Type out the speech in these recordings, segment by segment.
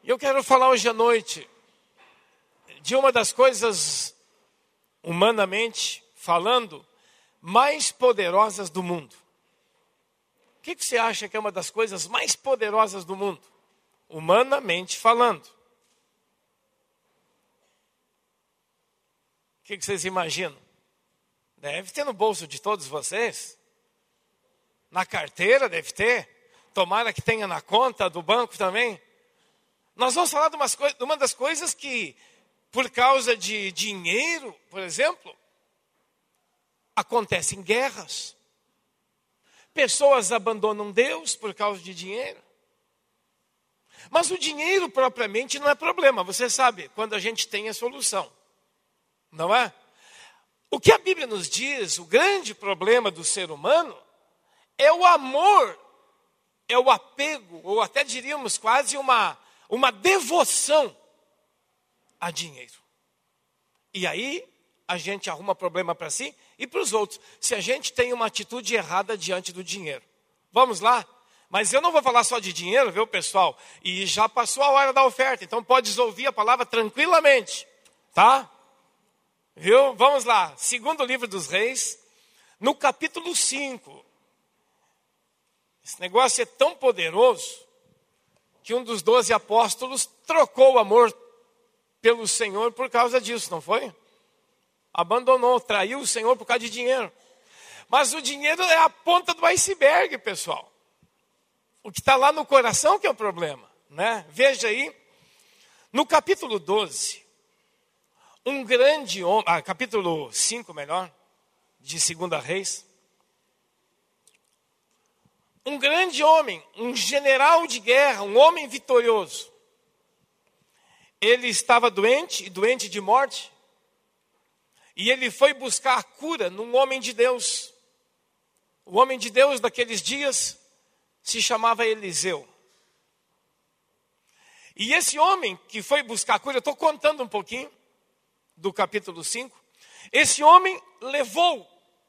Eu quero falar hoje à noite de uma das coisas, humanamente falando, mais poderosas do mundo. O que você acha que é uma das coisas mais poderosas do mundo? Humanamente falando. O que vocês imaginam? Deve ter no bolso de todos vocês. Na carteira deve ter. Tomara que tenha na conta do banco também. Nós vamos falar de uma das coisas que, por causa de dinheiro, por exemplo, acontecem guerras. Pessoas abandonam Deus por causa de dinheiro. Mas o dinheiro propriamente não é problema. Você sabe, quando a gente tem a solução. Não é? O que a Bíblia nos diz, o grande problema do ser humano, é o amor, é o apego, ou até diríamos quase uma devoção a dinheiro. E aí a gente arruma problema para si e para os outros, se a gente tem uma atitude errada diante do dinheiro. Vamos lá? Mas eu não vou falar só de dinheiro, viu, pessoal? E já passou a hora da oferta, então pode ouvir a palavra tranquilamente, tá? Viu? Vamos lá, segundo livro dos Reis, no capítulo 5. Esse negócio é tão poderoso que um dos 12 apóstolos trocou o amor pelo Senhor por causa disso, não foi? Abandonou, traiu o Senhor por causa de dinheiro. Mas o dinheiro é a ponta do iceberg, pessoal. O que está lá no coração que é o problema, né? Veja aí, no capítulo 12, um grande homem, capítulo 5 melhor, de 2 Reis. Um grande homem, um general de guerra, um homem vitorioso. Ele estava doente, e doente de morte. E ele foi buscar a cura num homem de Deus. O homem de Deus daqueles dias se chamava Eliseu. E esse homem que foi buscar a cura, eu estou contando um pouquinho do capítulo 5. Esse homem levou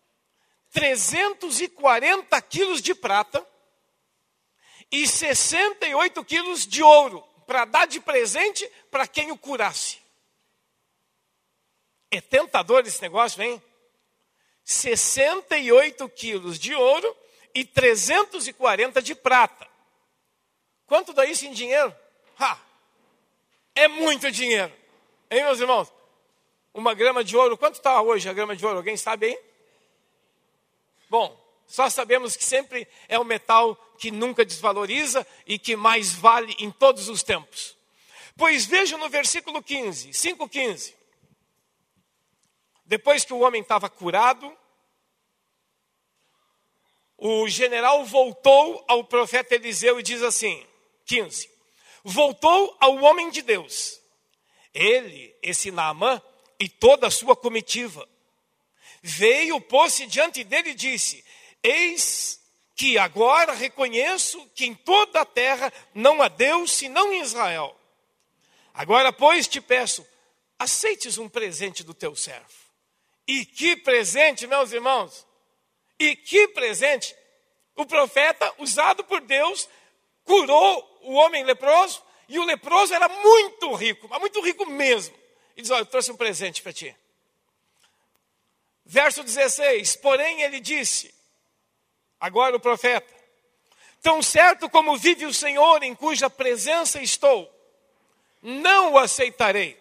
340 quilos de prata e 68 quilos de ouro para dar de presente para quem o curasse. É tentador esse negócio, hein? 68 quilos de ouro e 340 de prata. Quanto dá isso em dinheiro? É muito dinheiro. Hein, meus irmãos? Uma grama de ouro, quanto está hoje a grama de ouro? Alguém sabe aí? Bom, só sabemos que sempre é um metal que nunca desvaloriza e que mais vale em todos os tempos. Pois vejam no versículo 15, 5:15. Depois que o homem estava curado, o general voltou ao profeta Eliseu e diz assim, 15. Voltou ao homem de Deus. Ele, esse Naamã, e toda a sua comitiva. Veio, pôs-se diante dele e disse, eis que agora reconheço que em toda a terra não há Deus senão em Israel. Agora, pois, te peço, aceites um presente do teu servo. E que presente, meus irmãos! E que presente! O profeta, usado por Deus, curou o homem leproso, e o leproso era muito rico, mas muito rico mesmo. E diz, olha, eu trouxe um presente para ti. Verso 16, porém ele disse, agora o profeta, tão certo como vive o Senhor em cuja presença estou, não o aceitarei.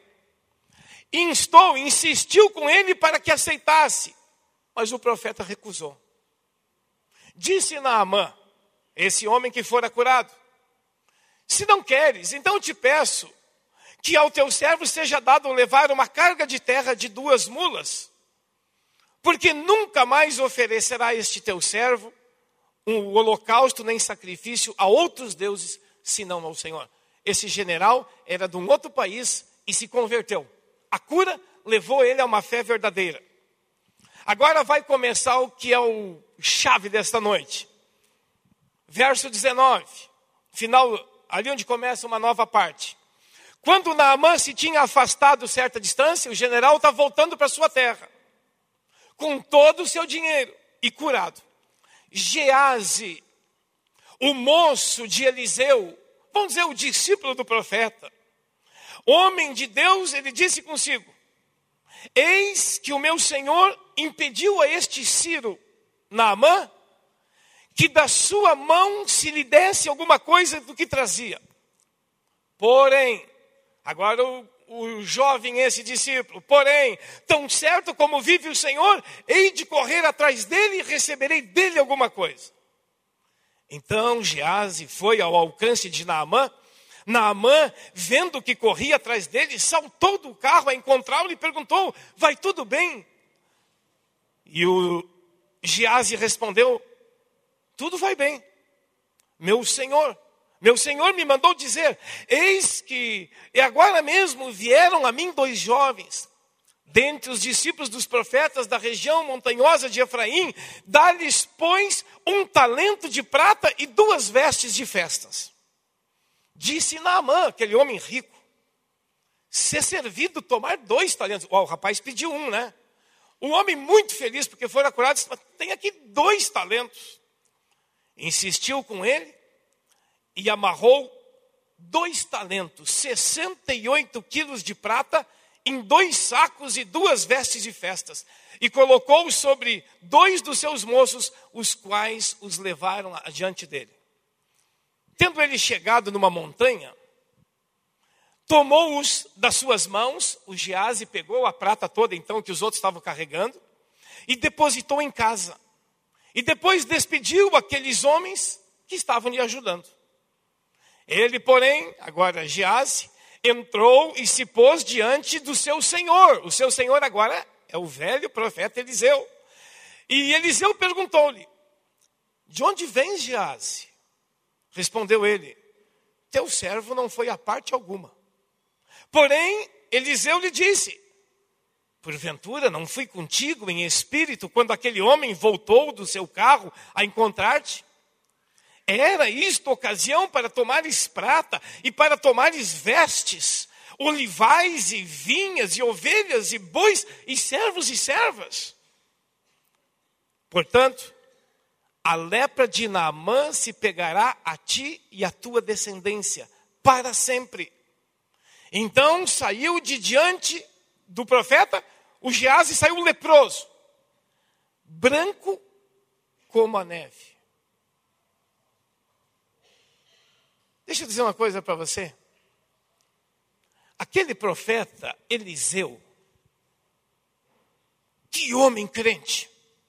Insistiu com ele para que aceitasse, mas o profeta recusou. Disse Naamã, esse homem que fora curado, se não queres, então te peço, que ao teu servo seja dado levar uma carga de terra de 2 mulas, porque nunca mais oferecerá este teu servo um holocausto nem sacrifício a outros deuses, senão ao Senhor. Esse general era de um outro país e se converteu. A cura levou ele a uma fé verdadeira. Agora vai começar o que é o chave desta noite. Verso 19, final, ali onde começa uma nova parte. Quando Naamã se tinha afastado certa distância, o general está voltando para sua terra, com todo o seu dinheiro e curado. Geazi, o moço de Eliseu, vamos dizer, o discípulo do profeta, homem de Deus, ele disse consigo: eis que o meu Senhor impediu a este Ciro, Naamã, que da sua mão se lhe desse alguma coisa do que trazia. Porém, agora o jovem, esse discípulo, porém, tão certo como vive o Senhor, hei de correr atrás dele e receberei dele alguma coisa. Então Geazi foi ao alcance de Naamã. Naamã, vendo que corria atrás dele, saltou do carro a encontrá-lo e perguntou: vai tudo bem? E o Geazi respondeu: tudo vai bem, meu senhor me mandou dizer: eis que agora mesmo vieram a mim 2 jovens, dentre os discípulos dos profetas da região montanhosa de Efraim, dá-lhes, pois, 1 talento de prata e 2 vestes de festas. Disse Naamã, aquele homem rico: ser servido tomar 2 talentos. O rapaz pediu 1, né? Um homem muito feliz porque fora curado, disse: tem aqui 2 talentos. Insistiu com ele e amarrou 2 talentos, 68 quilos de prata, em 2 sacos e 2 vestes de festas, e colocou sobre 2 dos seus moços, os quais os levaram adiante dele. Tendo ele chegado numa montanha, tomou-os das suas mãos, o Geazi pegou a prata toda então que os outros estavam carregando, e depositou em casa. E depois despediu aqueles homens que estavam lhe ajudando. Ele, porém, agora Geazi, entrou e se pôs diante do seu senhor. O seu senhor agora é o velho profeta Eliseu. E Eliseu perguntou-lhe: de onde vens, Geazi? Respondeu ele: teu servo não foi a parte alguma. Porém, Eliseu lhe disse: porventura não fui contigo em espírito quando aquele homem voltou do seu carro a encontrar-te? Era isto ocasião para tomares prata e para tomares vestes, olivais e vinhas e ovelhas e bois e servos e servas? Portanto, a lepra de Naamã se pegará a ti e à tua descendência para sempre. Então saiu de diante do profeta, o Geazi saiu leproso, branco como a neve. Deixa eu dizer uma coisa para você. Aquele profeta Eliseu, que homem crente,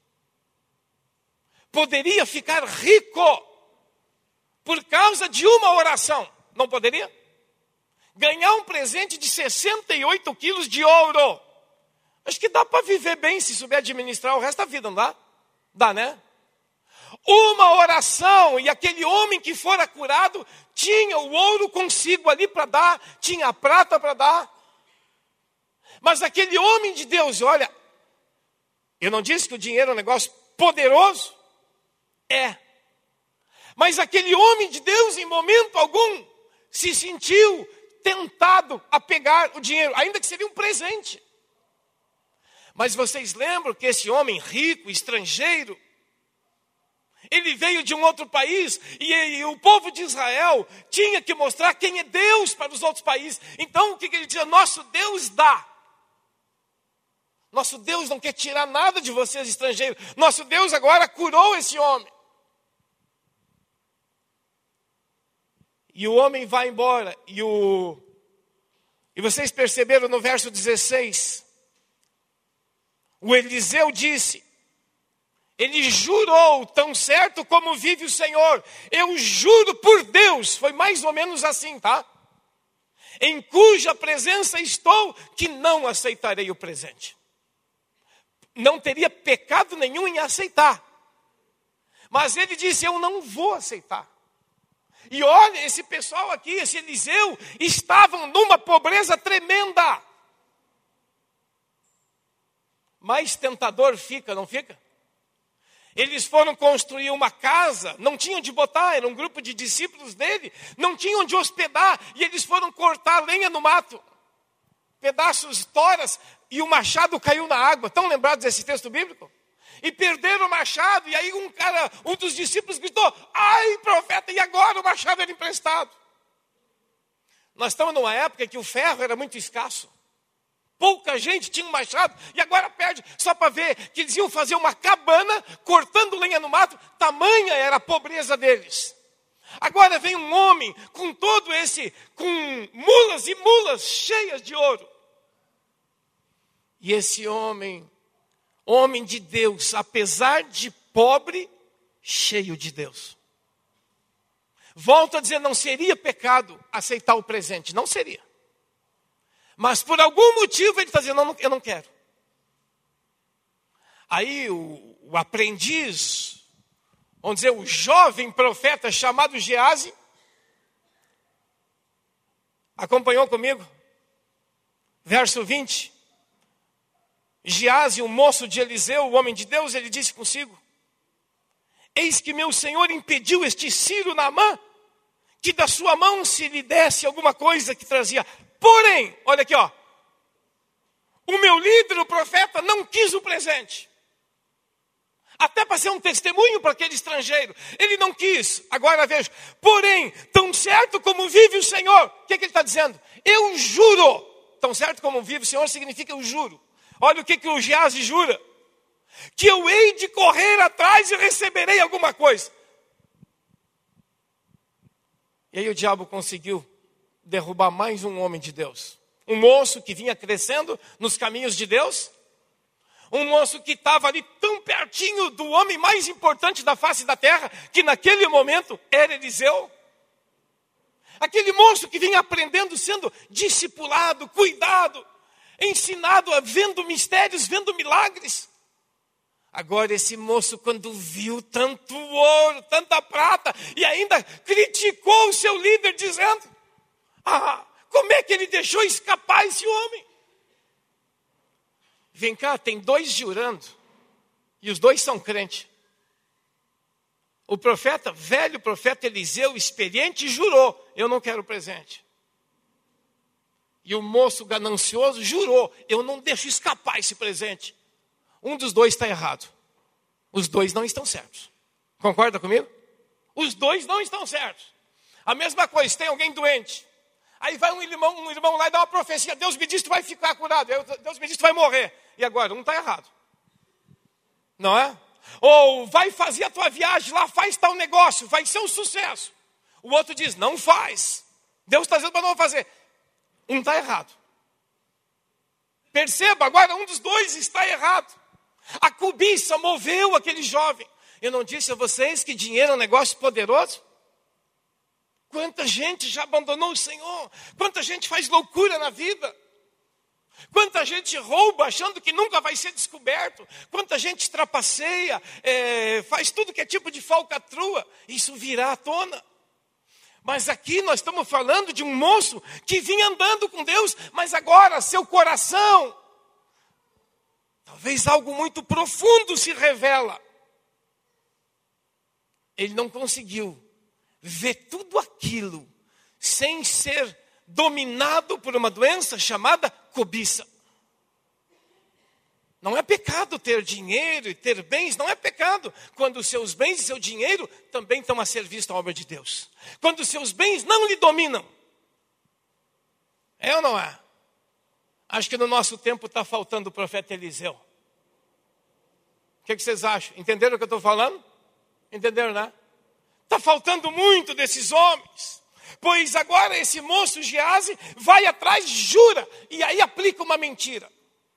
poderia ficar rico por causa de uma oração, não poderia? Ganhar um presente de 68 quilos de ouro. Acho que dá para viver bem se souber administrar o resto da vida, não dá? Dá, né? Uma oração, e aquele homem que fora curado tinha o ouro consigo ali para dar, tinha a prata para dar. Mas aquele homem de Deus, olha, eu não disse que o dinheiro é um negócio poderoso? É. Mas aquele homem de Deus, em momento algum, se sentiu tentado a pegar o dinheiro, ainda que seria um presente. Mas vocês lembram que esse homem rico, estrangeiro, ele veio de um outro país e o povo de Israel tinha que mostrar quem é Deus para os outros países. Então o que ele dizia? Nosso Deus dá. Nosso Deus não quer tirar nada de vocês, estrangeiros. Nosso Deus agora curou esse homem. E o homem vai embora. E vocês perceberam no verso 16. O Eliseu disse, ele jurou, tão certo como vive o Senhor, eu juro por Deus, foi mais ou menos assim, tá? Em cuja presença estou, que não aceitarei o presente. Não teria pecado nenhum em aceitar. Mas ele disse, eu não vou aceitar. E olha, esse pessoal aqui, esse Eliseu, estavam numa pobreza tremenda. Mais tentador fica, não fica? Eles foram construir uma casa, não tinham onde botar, era um grupo de discípulos dele, não tinham onde hospedar, e eles foram cortar lenha no mato, pedaços, toras, e o machado caiu na água. Estão lembrados desse texto bíblico? E perderam o machado, e aí um dos discípulos gritou, ai profeta, e agora o machado era emprestado. Nós estamos numa época que o ferro era muito escasso. Pouca gente tinha um machado e agora perde. Só para ver que eles iam fazer uma cabana cortando lenha no mato. Tamanha era a pobreza deles. Agora vem um homem com com mulas e mulas cheias de ouro. E esse homem de Deus, apesar de pobre, cheio de Deus. Volto a dizer, não seria pecado aceitar o presente, não seria. Mas por algum motivo ele está dizendo, não, eu não quero. Aí o aprendiz, vamos dizer, o jovem profeta chamado Geazi, acompanhou comigo? Verso 20. Geazi, o moço de Eliseu, o homem de Deus, ele disse consigo: eis que meu senhor impediu este Ciro Naamã, que da sua mão se lhe desse alguma coisa que trazia. Porém, olha aqui, ó, o meu líder, o profeta, não quis o presente. Até para ser um testemunho para aquele estrangeiro. Ele não quis. Agora veja. Porém, tão certo como vive o Senhor. O que ele está dizendo? Eu juro. Tão certo como vive o Senhor significa eu juro. Olha o que o Geazi jura. Que eu hei de correr atrás e receberei alguma coisa. E aí o diabo conseguiu derrubar mais um homem de Deus. Um moço que vinha crescendo nos caminhos de Deus. Um moço que estava ali tão pertinho do homem mais importante da face da terra, que naquele momento era Eliseu. Aquele moço que vinha aprendendo, sendo discipulado, cuidado, ensinado, vendo mistérios, vendo milagres. Agora esse moço, quando viu tanto ouro, tanta prata, e ainda criticou o seu líder, dizendo: como é que ele deixou escapar esse homem? Vem cá, tem dois jurando, e os dois são crentes. O profeta, velho profeta Eliseu, experiente, jurou: eu não quero presente. E o moço ganancioso jurou: eu não deixo escapar esse presente. Um dos dois está errado. Os dois não estão certos. Concorda comigo? Os dois não estão certos. A mesma coisa, tem alguém doente. Aí vai um irmão lá e dá uma profecia: Deus me disse que tu vai ficar curado. Deus me disse que tu vai morrer. E agora? Um está errado. Não é? Ou vai fazer a tua viagem lá, faz tal negócio, vai ser um sucesso. O outro diz: não faz. Deus está dizendo para não fazer. Um está errado. Perceba, agora um dos dois está errado. A cobiça moveu aquele jovem. Eu não disse a vocês que dinheiro é um negócio poderoso? Quanta gente já abandonou o Senhor. Quanta gente faz loucura na vida. Quanta gente rouba achando que nunca vai ser descoberto. Quanta gente trapaceia, faz tudo que é tipo de falcatrua. Isso virá à tona. Mas aqui nós estamos falando de um moço que vinha andando com Deus, mas agora seu coração, talvez algo muito profundo se revela. Ele não conseguiu ver tudo aquilo sem ser dominado por uma doença chamada cobiça. Não é pecado ter dinheiro e ter bens, não é pecado quando os seus bens e seu dinheiro também estão a serviço da obra de Deus. Quando os seus bens não lhe dominam. É ou não é? Acho que no nosso tempo está faltando o profeta Eliseu. O que vocês acham? Entenderam o que eu estou falando? Entenderam, né? Está faltando muito desses homens. Pois agora esse moço Geazi vai atrás, jura, e aí aplica uma mentira.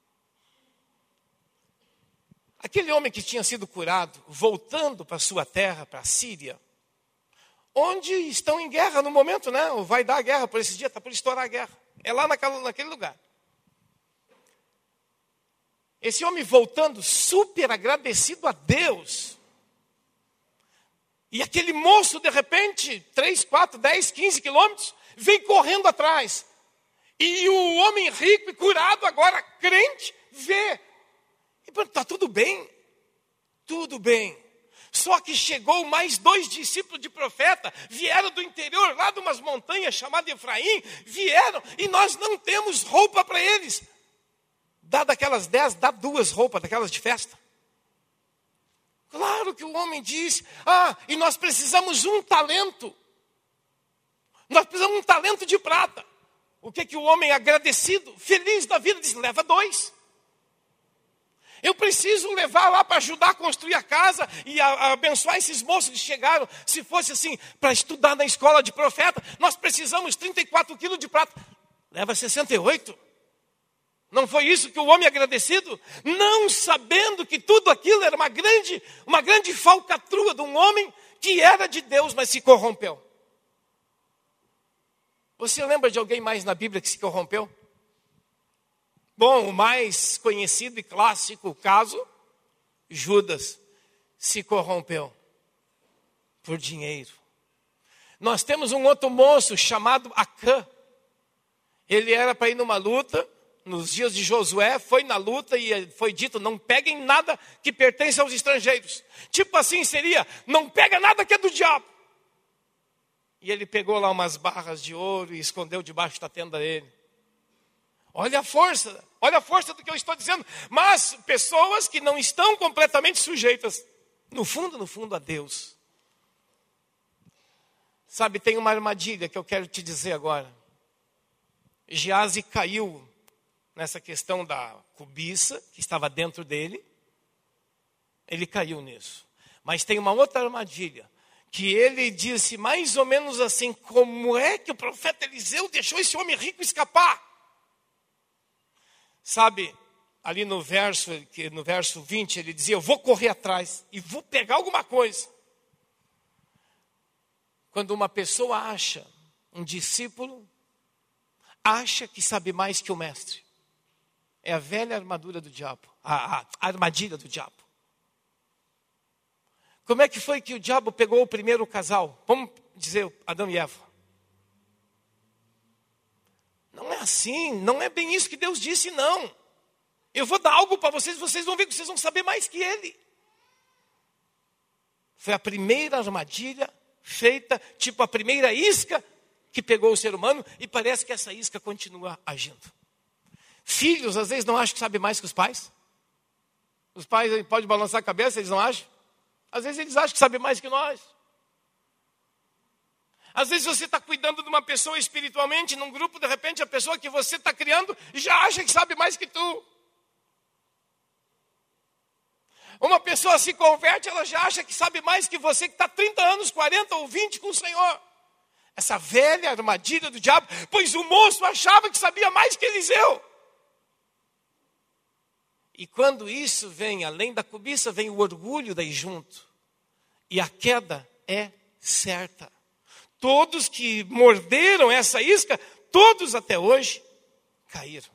Aquele homem que tinha sido curado, voltando para sua terra, para a Síria, onde estão em guerra no momento, né? Ou vai dar a guerra por esse dia, está por estourar a guerra. É lá naquele lugar. Esse homem voltando super agradecido a Deus. E aquele moço, de repente, 3, 4, 10, 15 quilômetros, vem correndo atrás. E o homem rico e curado, agora crente, vê. E está tudo bem? Tudo bem. Só que chegou mais 2 discípulos de profeta, vieram do interior, lá de umas montanhas chamadas Efraim, vieram e nós não temos roupa para eles. Dá daquelas 10, dá 2 roupas daquelas de festa. Claro que o homem disse: e nós precisamos um talento. Nós precisamos um talento de prata. O que o homem agradecido, feliz da vida, diz: leva 2. Eu preciso levar lá para ajudar a construir a casa e a abençoar esses moços que chegaram. Se fosse assim, para estudar na escola de profeta, nós precisamos 34 quilos de prata. Leva 68. Não foi isso que o homem agradecido? Não sabendo que tudo aquilo era uma grande falcatrua de um homem que era de Deus, mas se corrompeu. Você lembra de alguém mais na Bíblia que se corrompeu? Bom, o mais conhecido e clássico caso, Judas se corrompeu por dinheiro. Nós temos um outro moço chamado Acã. Ele era para ir numa luta, nos dias de Josué, foi na luta e foi dito: não peguem nada que pertence aos estrangeiros. Tipo assim seria: não pega nada que é do diabo. E ele pegou lá umas barras de ouro e escondeu debaixo da tenda dele. Olha a força do que eu estou dizendo. Mas pessoas que não estão completamente sujeitas, no fundo, a Deus. Sabe, tem uma armadilha que eu quero te dizer agora. Geazi caiu nessa questão da cobiça que estava dentro dele. Ele caiu nisso. Mas tem uma outra armadilha, que ele disse mais ou menos assim: como é que o profeta Eliseu deixou esse homem rico escapar? Sabe, ali no verso 20, ele dizia: eu vou correr atrás e vou pegar alguma coisa. Quando uma pessoa acha, um discípulo, acha que sabe mais que o mestre. É a velha armadura do diabo, a armadilha do diabo. Como é que foi que o diabo pegou o primeiro casal? Vamos dizer, Adão e Eva. Não é assim, não é bem isso que Deus disse, não. Eu vou dar algo para vocês, vocês vão ver que vocês vão saber mais que ele. Foi a primeira armadilha feita, tipo a primeira isca que pegou o ser humano, e parece que essa isca continua agindo. Filhos, às vezes, não acham que sabem mais que os pais. Os pais podem balançar a cabeça, eles não acham. Às vezes eles acham que sabem mais que nós. Às vezes você está cuidando de uma pessoa espiritualmente, num grupo, de repente a pessoa que você está criando já acha que sabe mais que tu. Uma pessoa se converte, ela já acha que sabe mais que você que está 30 anos, 40 ou 20 com o Senhor. Essa velha armadilha do diabo, pois o moço achava que sabia mais que Eliseu. E quando isso vem, além da cobiça, vem o orgulho daí junto. E a queda é certa. Todos que morderam essa isca, todos até hoje caíram.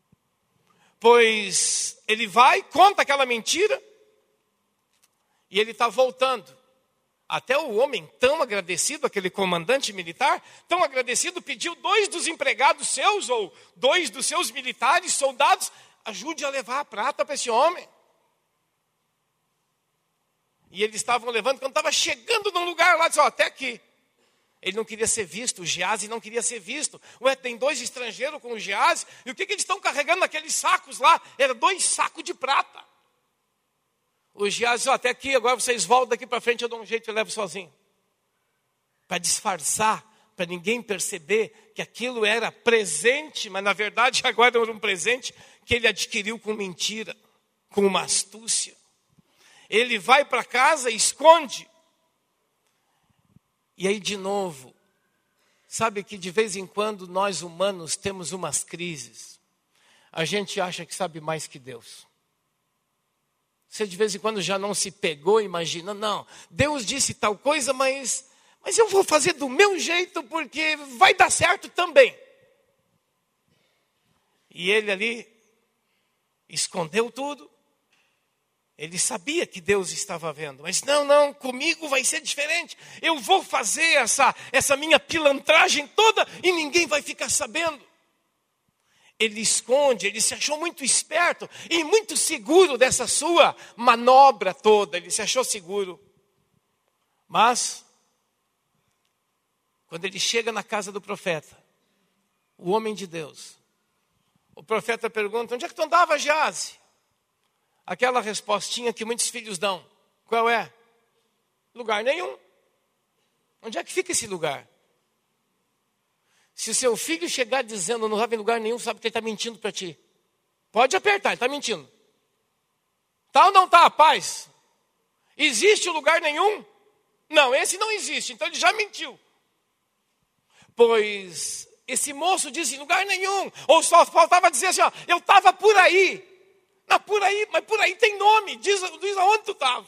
Pois ele vai, conta aquela mentira, e ele está voltando. Até o homem tão agradecido, aquele comandante militar, tão agradecido, pediu 2 dos empregados seus, ou 2 dos seus militares, soldados, ajude a levar a prata para esse homem. E eles estavam levando, quando estava chegando num lugar lá, disse: ó, até aqui. Ele não queria ser visto, o Geazi não queria ser visto. Ué, tem 2 estrangeiros com o Geazi, e o que eles estão carregando naqueles sacos lá? Era 2 sacos de prata. O Geazi: ó, até aqui, agora vocês voltam daqui para frente, eu dou um jeito e levo sozinho. Para disfarçar, para ninguém perceber que aquilo era presente, mas na verdade agora era um presente que ele adquiriu com mentira, com uma astúcia. Ele vai para casa e esconde. E aí de novo, sabe que de vez em quando nós humanos temos umas crises. A gente acha que sabe mais que Deus. Você de vez em quando já não se pegou, imagina: não, Deus disse tal coisa, mas eu vou fazer do meu jeito porque vai dar certo também. E ele ali escondeu tudo. Ele sabia que Deus estava vendo, mas não, comigo vai ser diferente. Eu vou fazer essa minha pilantragem toda e ninguém vai ficar sabendo. Ele esconde, ele se achou muito esperto e muito seguro dessa sua manobra toda. Ele se achou seguro. Mas, quando ele chega na casa do profeta, o homem de Deus, o profeta pergunta: onde é que tu andava, Geazi? Aquela respostinha que muitos filhos dão. Qual é? Lugar nenhum. Onde é que fica esse lugar? Se o seu filho chegar dizendo não vai em lugar nenhum, sabe que ele está mentindo para ti. Pode apertar, ele está mentindo. Tá ou não tá, paz? Existe lugar nenhum? Não, esse não existe, então ele já mentiu. Pois esse moço disse, lugar nenhum. Ou só faltava dizer assim, ó, eu estava por aí. Não, por aí, mas por aí tem nome, diz aonde tu estava.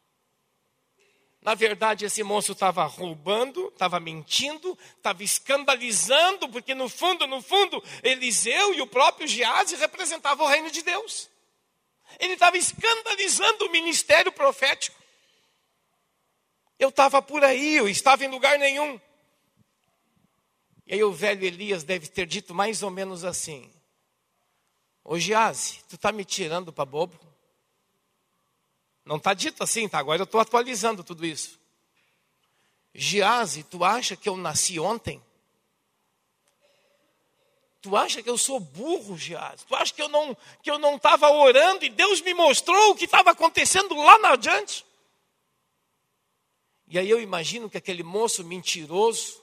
Na verdade, esse moço estava roubando, estava mentindo, estava escandalizando, porque no fundo, Eliseu e o próprio Geazi representavam o reino de Deus. Ele estava escandalizando o ministério profético. Eu estava por aí, eu estava em lugar nenhum. E aí o velho Elias deve ter dito mais ou menos assim: ô Geazi, tu está me tirando para bobo? Não está dito assim, tá? Agora eu estou atualizando tudo isso. Geazi, tu acha que eu nasci ontem? Tu acha que eu sou burro, Geazi? Tu acha que eu não estava orando e Deus me mostrou o que estava acontecendo lá na adiante? E aí eu imagino que aquele moço mentiroso,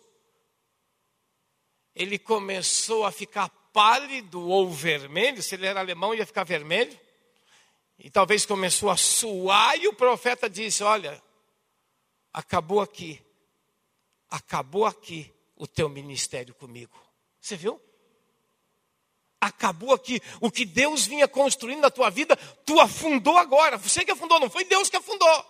ele começou a ficar pálido ou vermelho. Se ele era alemão, ia ficar vermelho. E talvez começou a suar, e o profeta disse, olha, acabou aqui o teu ministério comigo. Você viu? Acabou aqui, o que Deus vinha construindo na tua vida, tu afundou agora. Você que afundou, não foi Deus que afundou.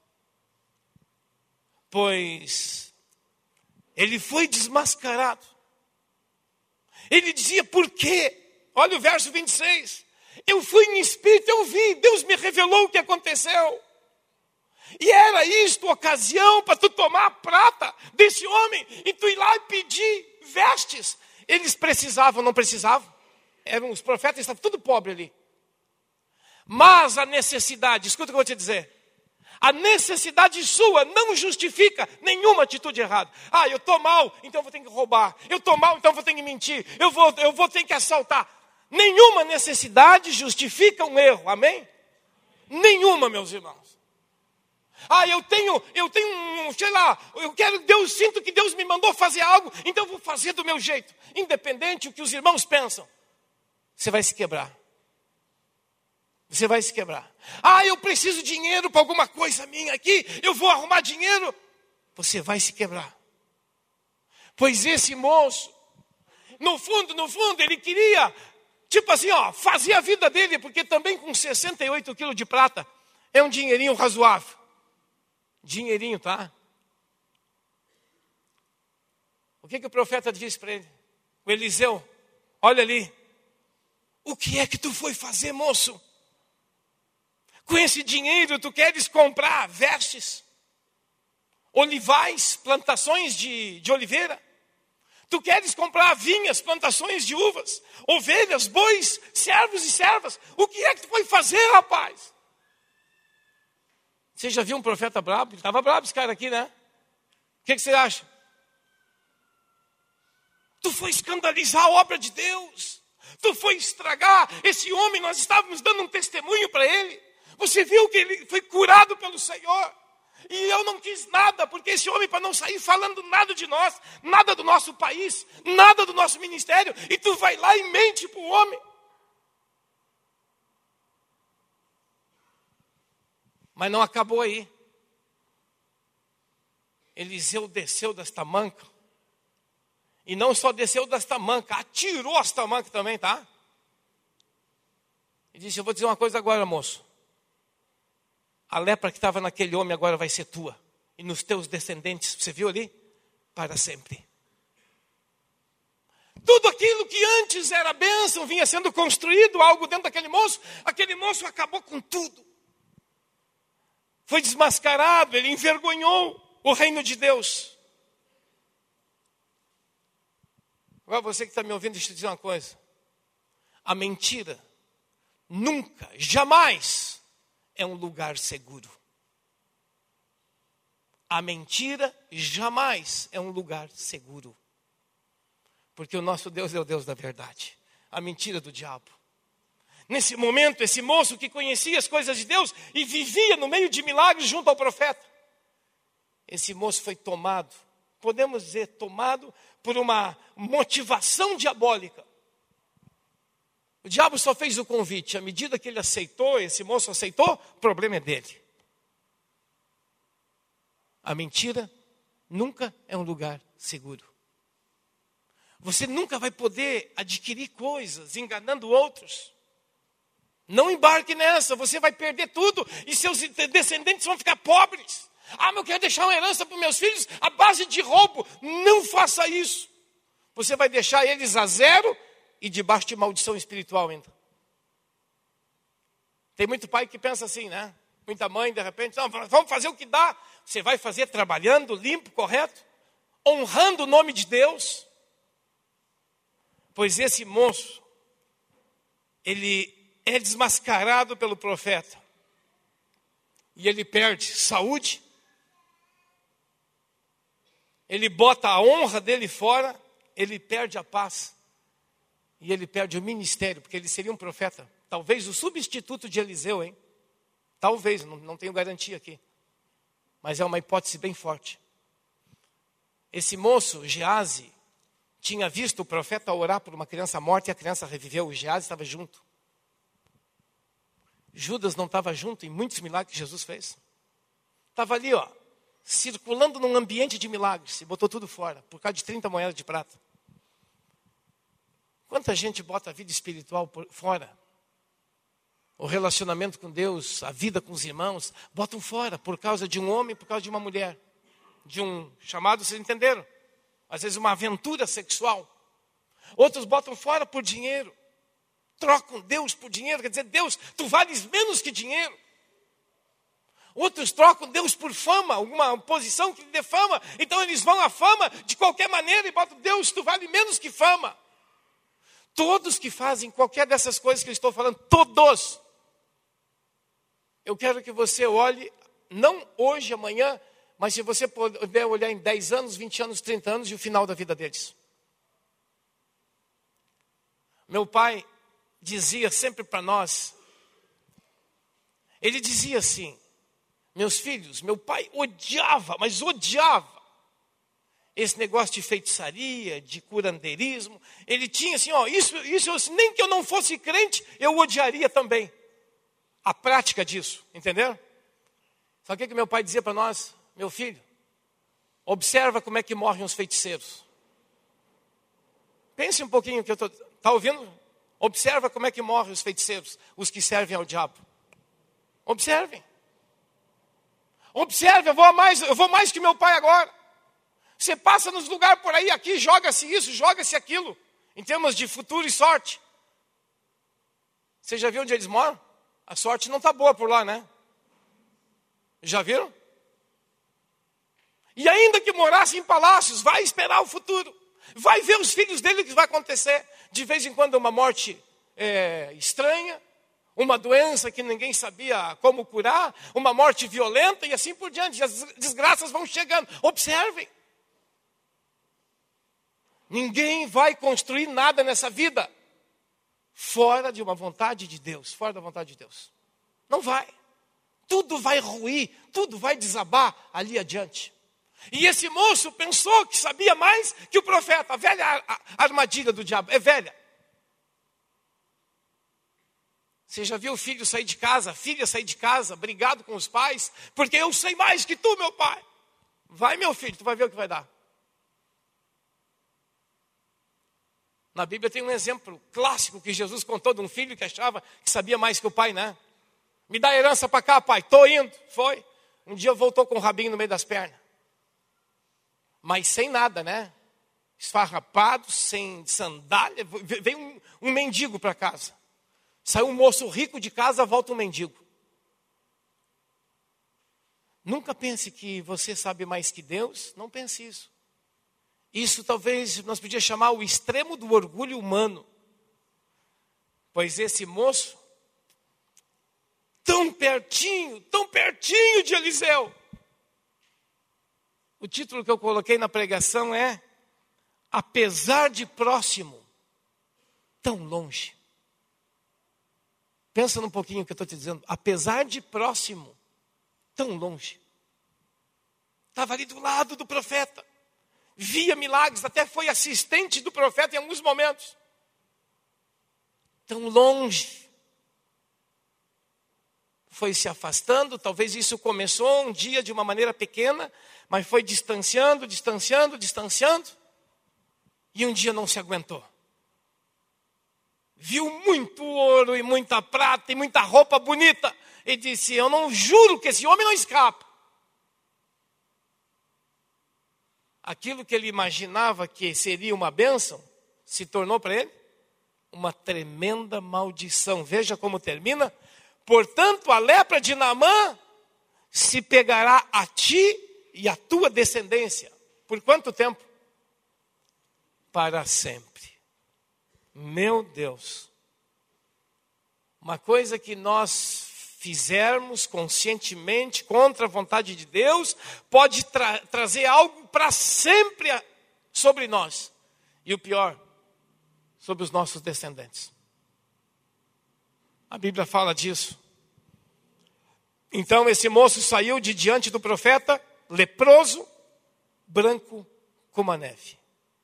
Pois ele foi desmascarado. Ele dizia, por quê? Olha o verso 26. Eu fui em espírito, eu vi, Deus me revelou o que aconteceu. E era isto ocasião para tu tomar a prata desse homem e tu ir lá e pedir vestes. Eles precisavam, não precisavam? Os profetas estavam tudo pobre ali. Mas a necessidade, escuta o que eu vou te dizer. A necessidade sua não justifica nenhuma atitude errada. Ah, eu estou mal, então eu vou ter que roubar. Eu estou mal, então eu vou ter que mentir. Eu vou ter que assaltar. Nenhuma necessidade justifica um erro, amém? Nenhuma, meus irmãos. Ah, eu tenho sei lá, sinto que Deus me mandou fazer algo, então eu vou fazer do meu jeito. Independente do que os irmãos pensam, você vai se quebrar. Você vai se quebrar. Ah, eu preciso de dinheiro para alguma coisa minha aqui, eu vou arrumar dinheiro. Você vai se quebrar. Pois esse moço, no fundo, ele queria, tipo assim, ó, fazer a vida dele, porque também com 68 quilos de prata, é um dinheirinho razoável. Dinheirinho, tá? O que o profeta disse para ele? O Eliseu, olha ali. O que é que tu foi fazer, moço? Com esse dinheiro tu queres comprar vestes, olivais, plantações de oliveira? Tu queres comprar vinhas, plantações de uvas, ovelhas, bois, servos e servas? O que é que tu foi fazer, rapaz? Você já viu um profeta brabo? Ele estava brabo esse cara aqui, né? O que você acha? Tu foi escandalizar a obra de Deus. Tu foi estragar esse homem, nós estávamos dando um testemunho para ele. Você viu que ele foi curado pelo Senhor. E eu não quis nada, porque esse homem, para não sair falando nada de nós, nada do nosso país, nada do nosso ministério, e tu vai lá e mente para o homem. Mas não acabou aí. Eliseu desceu das tamancas. E não só desceu das tamancas, atirou as tamancas também, tá? E disse, eu vou dizer uma coisa agora, moço. A lepra que estava naquele homem agora vai ser tua. E nos teus descendentes, você viu ali? Para sempre. Tudo aquilo que antes era bênção, vinha sendo construído, algo dentro daquele moço, aquele moço acabou com tudo. Foi desmascarado, ele envergonhou o reino de Deus. Agora você que está me ouvindo, deixa eu te dizer uma coisa. A mentira nunca, jamais é um lugar seguro. A mentira jamais é um lugar seguro. Porque o nosso Deus é o Deus da verdade. A mentira do diabo. Nesse momento, esse moço que conhecia as coisas de Deus e vivia no meio de milagres junto ao profeta. Esse moço foi tomado podemos dizer, tomado por uma motivação diabólica. O diabo só fez o convite. À medida que ele aceitou, esse moço aceitou, o problema é dele. A mentira nunca é um lugar seguro. Você nunca vai poder adquirir coisas enganando outros. Não embarque nessa, você vai perder tudo e seus descendentes vão ficar pobres. Mas eu quero deixar uma herança para os meus filhos à base de roubo. Não faça isso. Você vai deixar eles a zero e debaixo de maldição espiritual ainda. Tem muito pai que pensa assim, né? Muita mãe, de repente, não, vamos fazer o que dá. Você vai fazer trabalhando, limpo, correto, honrando o nome de Deus. Pois esse moço, ele é desmascarado pelo profeta. E ele perde saúde. Ele bota a honra dele fora. Ele perde a paz. E ele perde o ministério, porque ele seria um profeta. Talvez o substituto de Eliseu, hein? Talvez, não tenho garantia aqui. Mas é uma hipótese bem forte. Esse moço, Geazi, tinha visto o profeta orar por uma criança morta e a criança reviveu. O Geazi estava junto. Judas não estava junto em muitos milagres que Jesus fez. Estava ali, circulando num ambiente de milagres. E botou tudo fora, por causa de 30 moedas de prata. Quanta gente bota a vida espiritual fora? O relacionamento com Deus, a vida com os irmãos, botam fora por causa de um homem, por causa de uma mulher. De um chamado, vocês entenderam? Às vezes uma aventura sexual. Outros botam fora por dinheiro. Trocam Deus por dinheiro, quer dizer, Deus, tu vales menos que dinheiro. Outros trocam Deus por fama, alguma posição que lhe dê fama. Então eles vão à fama de qualquer maneira e botam, Deus, tu vale menos que fama. Todos que fazem qualquer dessas coisas que eu estou falando, todos. Eu quero que você olhe, não hoje, amanhã, mas se você puder olhar em 10 anos, 20 anos, 30 anos e o final da vida deles. Meu pai dizia sempre para nós, ele dizia assim, meus filhos, meu pai odiava, mas odiava esse negócio de feitiçaria, de curandeirismo. Ele tinha assim, isso nem que eu não fosse crente, eu odiaria também. A prática disso, entenderam? Sabe o que meu pai dizia para nós? Meu filho, observa como é que morrem os feiticeiros. Pense um pouquinho que eu estou... Está ouvindo? Observa como é que morrem os feiticeiros, os que servem ao diabo. Observem. Observe, eu vou mais que meu pai agora. Você passa nos lugares por aí, aqui, joga-se isso, joga-se aquilo. Em termos de futuro e sorte. Você já viu onde eles moram? A sorte não está boa por lá, né? Já viram? E ainda que morasse em palácios, vai esperar o futuro. Vai ver os filhos dele o que vai acontecer. De vez em quando uma morte estranha, uma doença que ninguém sabia como curar, uma morte violenta e assim por diante. As desgraças vão chegando. Observem. Ninguém vai construir nada nessa vida fora de uma vontade de Deus, fora da vontade de Deus. Não vai. Tudo vai ruir, tudo vai desabar ali adiante. E esse moço pensou que sabia mais que o profeta. A velha armadilha do diabo, é velha. Você já viu o filho sair de casa, a filha sair de casa, brigado com os pais, porque eu sei mais que tu, meu pai. Vai, meu filho, tu vai ver o que vai dar. Na Bíblia tem um exemplo clássico que Jesus contou de um filho que achava que sabia mais que o pai, né? Me dá a herança para cá, pai. Estou indo. Foi. Um dia voltou com o rabinho no meio das pernas. Mas sem nada, né? Esfarrapado, sem sandália. Veio um mendigo para casa. Saiu um moço rico de casa, volta um mendigo. Nunca pense que você sabe mais que Deus. Não pense isso. Isso talvez nós podíamos chamar o extremo do orgulho humano. Pois esse moço, tão pertinho de Eliseu. O título que eu coloquei na pregação é Apesar de próximo, tão longe. Pensa num pouquinho o que eu estou te dizendo. Apesar de próximo, tão longe. Estava ali do lado do profeta. via milagres, até foi assistente do profeta em alguns momentos. Tão longe. Foi se afastando, talvez isso começou um dia de uma maneira pequena, mas foi distanciando. E um dia não se aguentou. Viu muito ouro e muita prata e muita roupa bonita. E disse, eu não juro que esse homem não escapa. Aquilo que ele imaginava que seria uma bênção, se tornou para ele uma tremenda maldição. Veja como termina. Portanto, a lepra de Naamã se pegará a ti e a tua descendência. Por quanto tempo? Para sempre. Meu Deus. Uma coisa que nós fizermos conscientemente contra a vontade de Deus pode trazer algo para sempre sobre nós. E o pior, sobre os nossos descendentes. A Bíblia fala disso. Então esse moço saiu de diante do profeta, leproso, branco como a neve.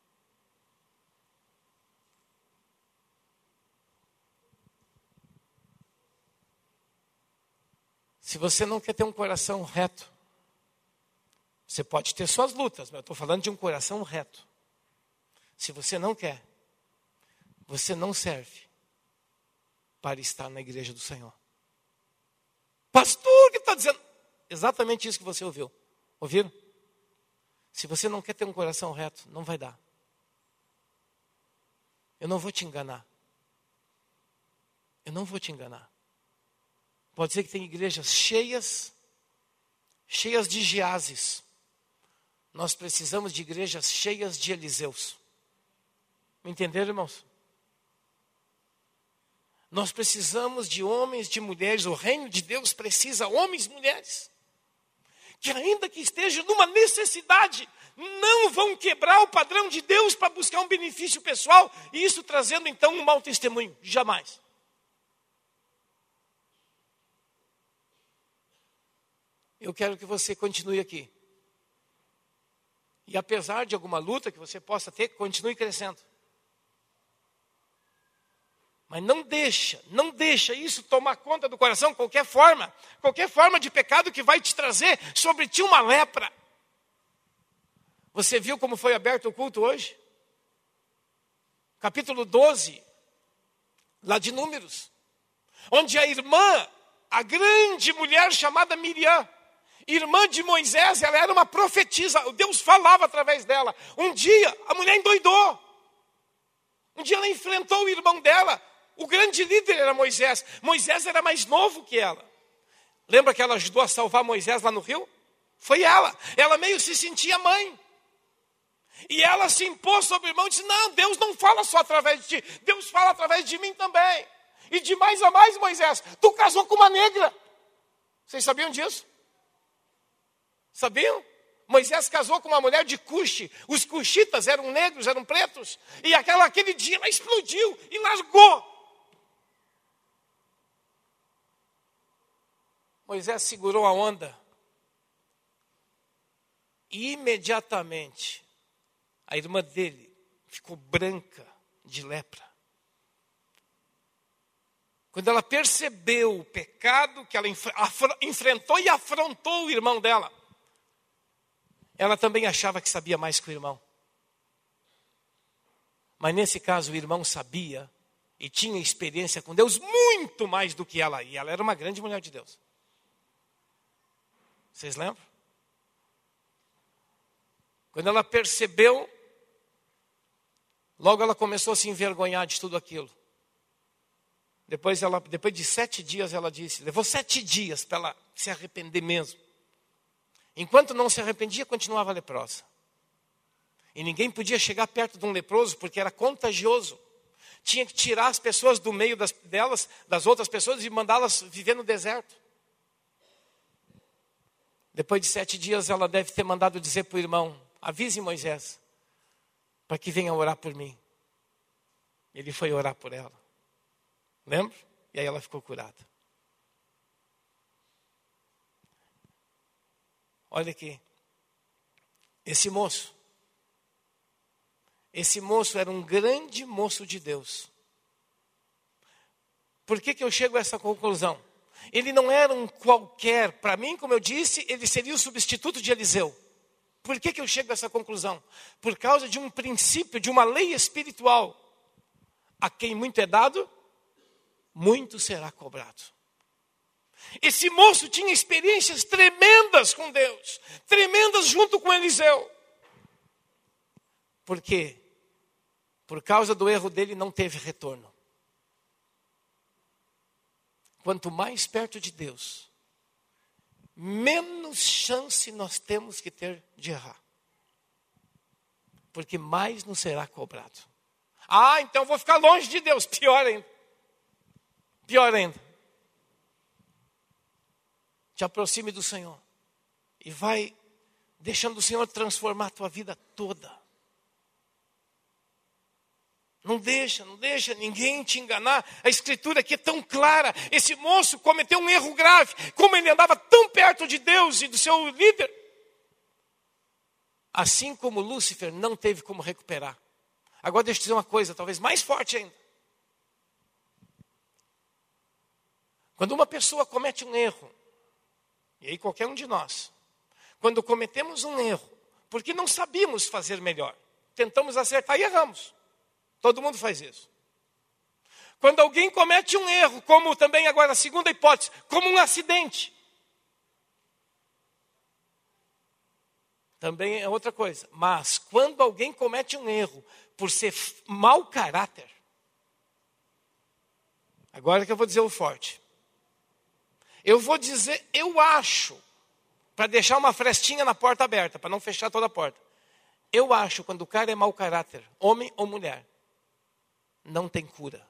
Se você não quer ter um coração reto, você pode ter suas lutas, mas eu estou falando de um coração reto. Se você não quer, você não serve para estar na igreja do Senhor. Pastor, o que está dizendo? Exatamente isso que você ouviu. Ouviram? Se você não quer ter um coração reto, não vai dar. Eu não vou te enganar. Eu não vou te enganar. Pode ser que tem igrejas cheias de Geases. Nós precisamos de igrejas cheias de Eliseus. Me entenderam, irmãos? Nós precisamos de homens, de mulheres. O reino de Deus precisa de homens e mulheres que, ainda que estejam numa necessidade, não vão quebrar o padrão de Deus para buscar um benefício pessoal, e isso trazendo então um mau testemunho. Jamais. Eu quero que você continue aqui. E apesar de alguma luta que você possa ter, continue crescendo. Mas não deixa isso tomar conta do coração, qualquer forma de pecado que vai te trazer sobre ti uma lepra. Você viu como foi aberto o culto hoje? Capítulo 12, lá de Números, onde a irmã, a grande mulher chamada Miriam, irmã de Moisés, ela era uma profetisa, Deus falava através dela. Um dia a mulher endoidou. Um dia ela enfrentou o irmão dela. O grande líder era Moisés. Moisés era mais novo que ela. Lembra que ela ajudou a salvar Moisés lá no rio? Foi ela. Ela meio se sentia mãe. E ela se impôs sobre o irmão e disse, não, Deus não fala só através de ti. Deus fala através de mim também. E de mais a mais, Moisés, tu casou com uma negra. Vocês sabiam disso? Sabiam? Moisés casou com uma mulher de Cuxi. Os cuxitas eram negros, eram pretos. E aquele dia ela explodiu e largou. Moisés segurou a onda. E imediatamente, a irmã dele ficou branca de lepra. Quando ela percebeu o pecado que ela enfrentou e afrontou o irmão dela, ela também achava que sabia mais que o irmão. Mas nesse caso o irmão sabia e tinha experiência com Deus muito mais do que ela. E ela era uma grande mulher de Deus. Vocês lembram? Quando ela percebeu, logo ela começou a se envergonhar de tudo aquilo. Depois de 7 dias ela disse, levou 7 dias para ela se arrepender mesmo. Enquanto não se arrependia, continuava leprosa. E ninguém podia chegar perto de um leproso porque era contagioso. Tinha que tirar as pessoas do meio das outras pessoas e mandá-las viver no deserto. Depois de 7 dias ela deve ter mandado dizer para o irmão, avise Moisés, para que venha orar por mim. Ele foi orar por ela. Lembra? E aí ela ficou curada. Olha aqui, esse moço Esse moço era um grande moço de Deus. Por que eu chego a essa conclusão? Ele não era um qualquer. Para mim, como eu disse, ele seria o substituto de Eliseu. Por que eu chego a essa conclusão? Por causa de um princípio, de uma lei espiritual. A quem muito é dado, muito será cobrado. Esse moço tinha experiências tremendas com Deus. Tremendas junto com Eliseu. Por quê? Por causa do erro dele, não teve retorno. Quanto mais perto de Deus, menos chance nós temos que ter de errar. Porque mais nos será cobrado. Ah, então vou ficar longe de Deus. Pior ainda. Pior ainda. Te aproxime do Senhor. E vai deixando o Senhor transformar a tua vida toda. Não deixa ninguém te enganar. A escritura aqui é tão clara. Esse moço cometeu um erro grave. Como ele andava tão perto de Deus e do seu líder. Assim como Lúcifer não teve como recuperar. Agora deixa eu te dizer uma coisa, talvez mais forte ainda. Quando uma pessoa comete um erro, e aí qualquer um de nós, quando cometemos um erro, porque não sabíamos fazer melhor, tentamos acertar e erramos. Todo mundo faz isso. Quando alguém comete um erro, como também agora a segunda hipótese, como um acidente. Também é outra coisa. Mas quando alguém comete um erro por ser mau caráter, agora que eu vou dizer o forte. Eu vou dizer, eu acho, para deixar uma frestinha na porta aberta, para não fechar toda a porta. Eu acho, quando o cara é mau caráter, homem ou mulher, não tem cura.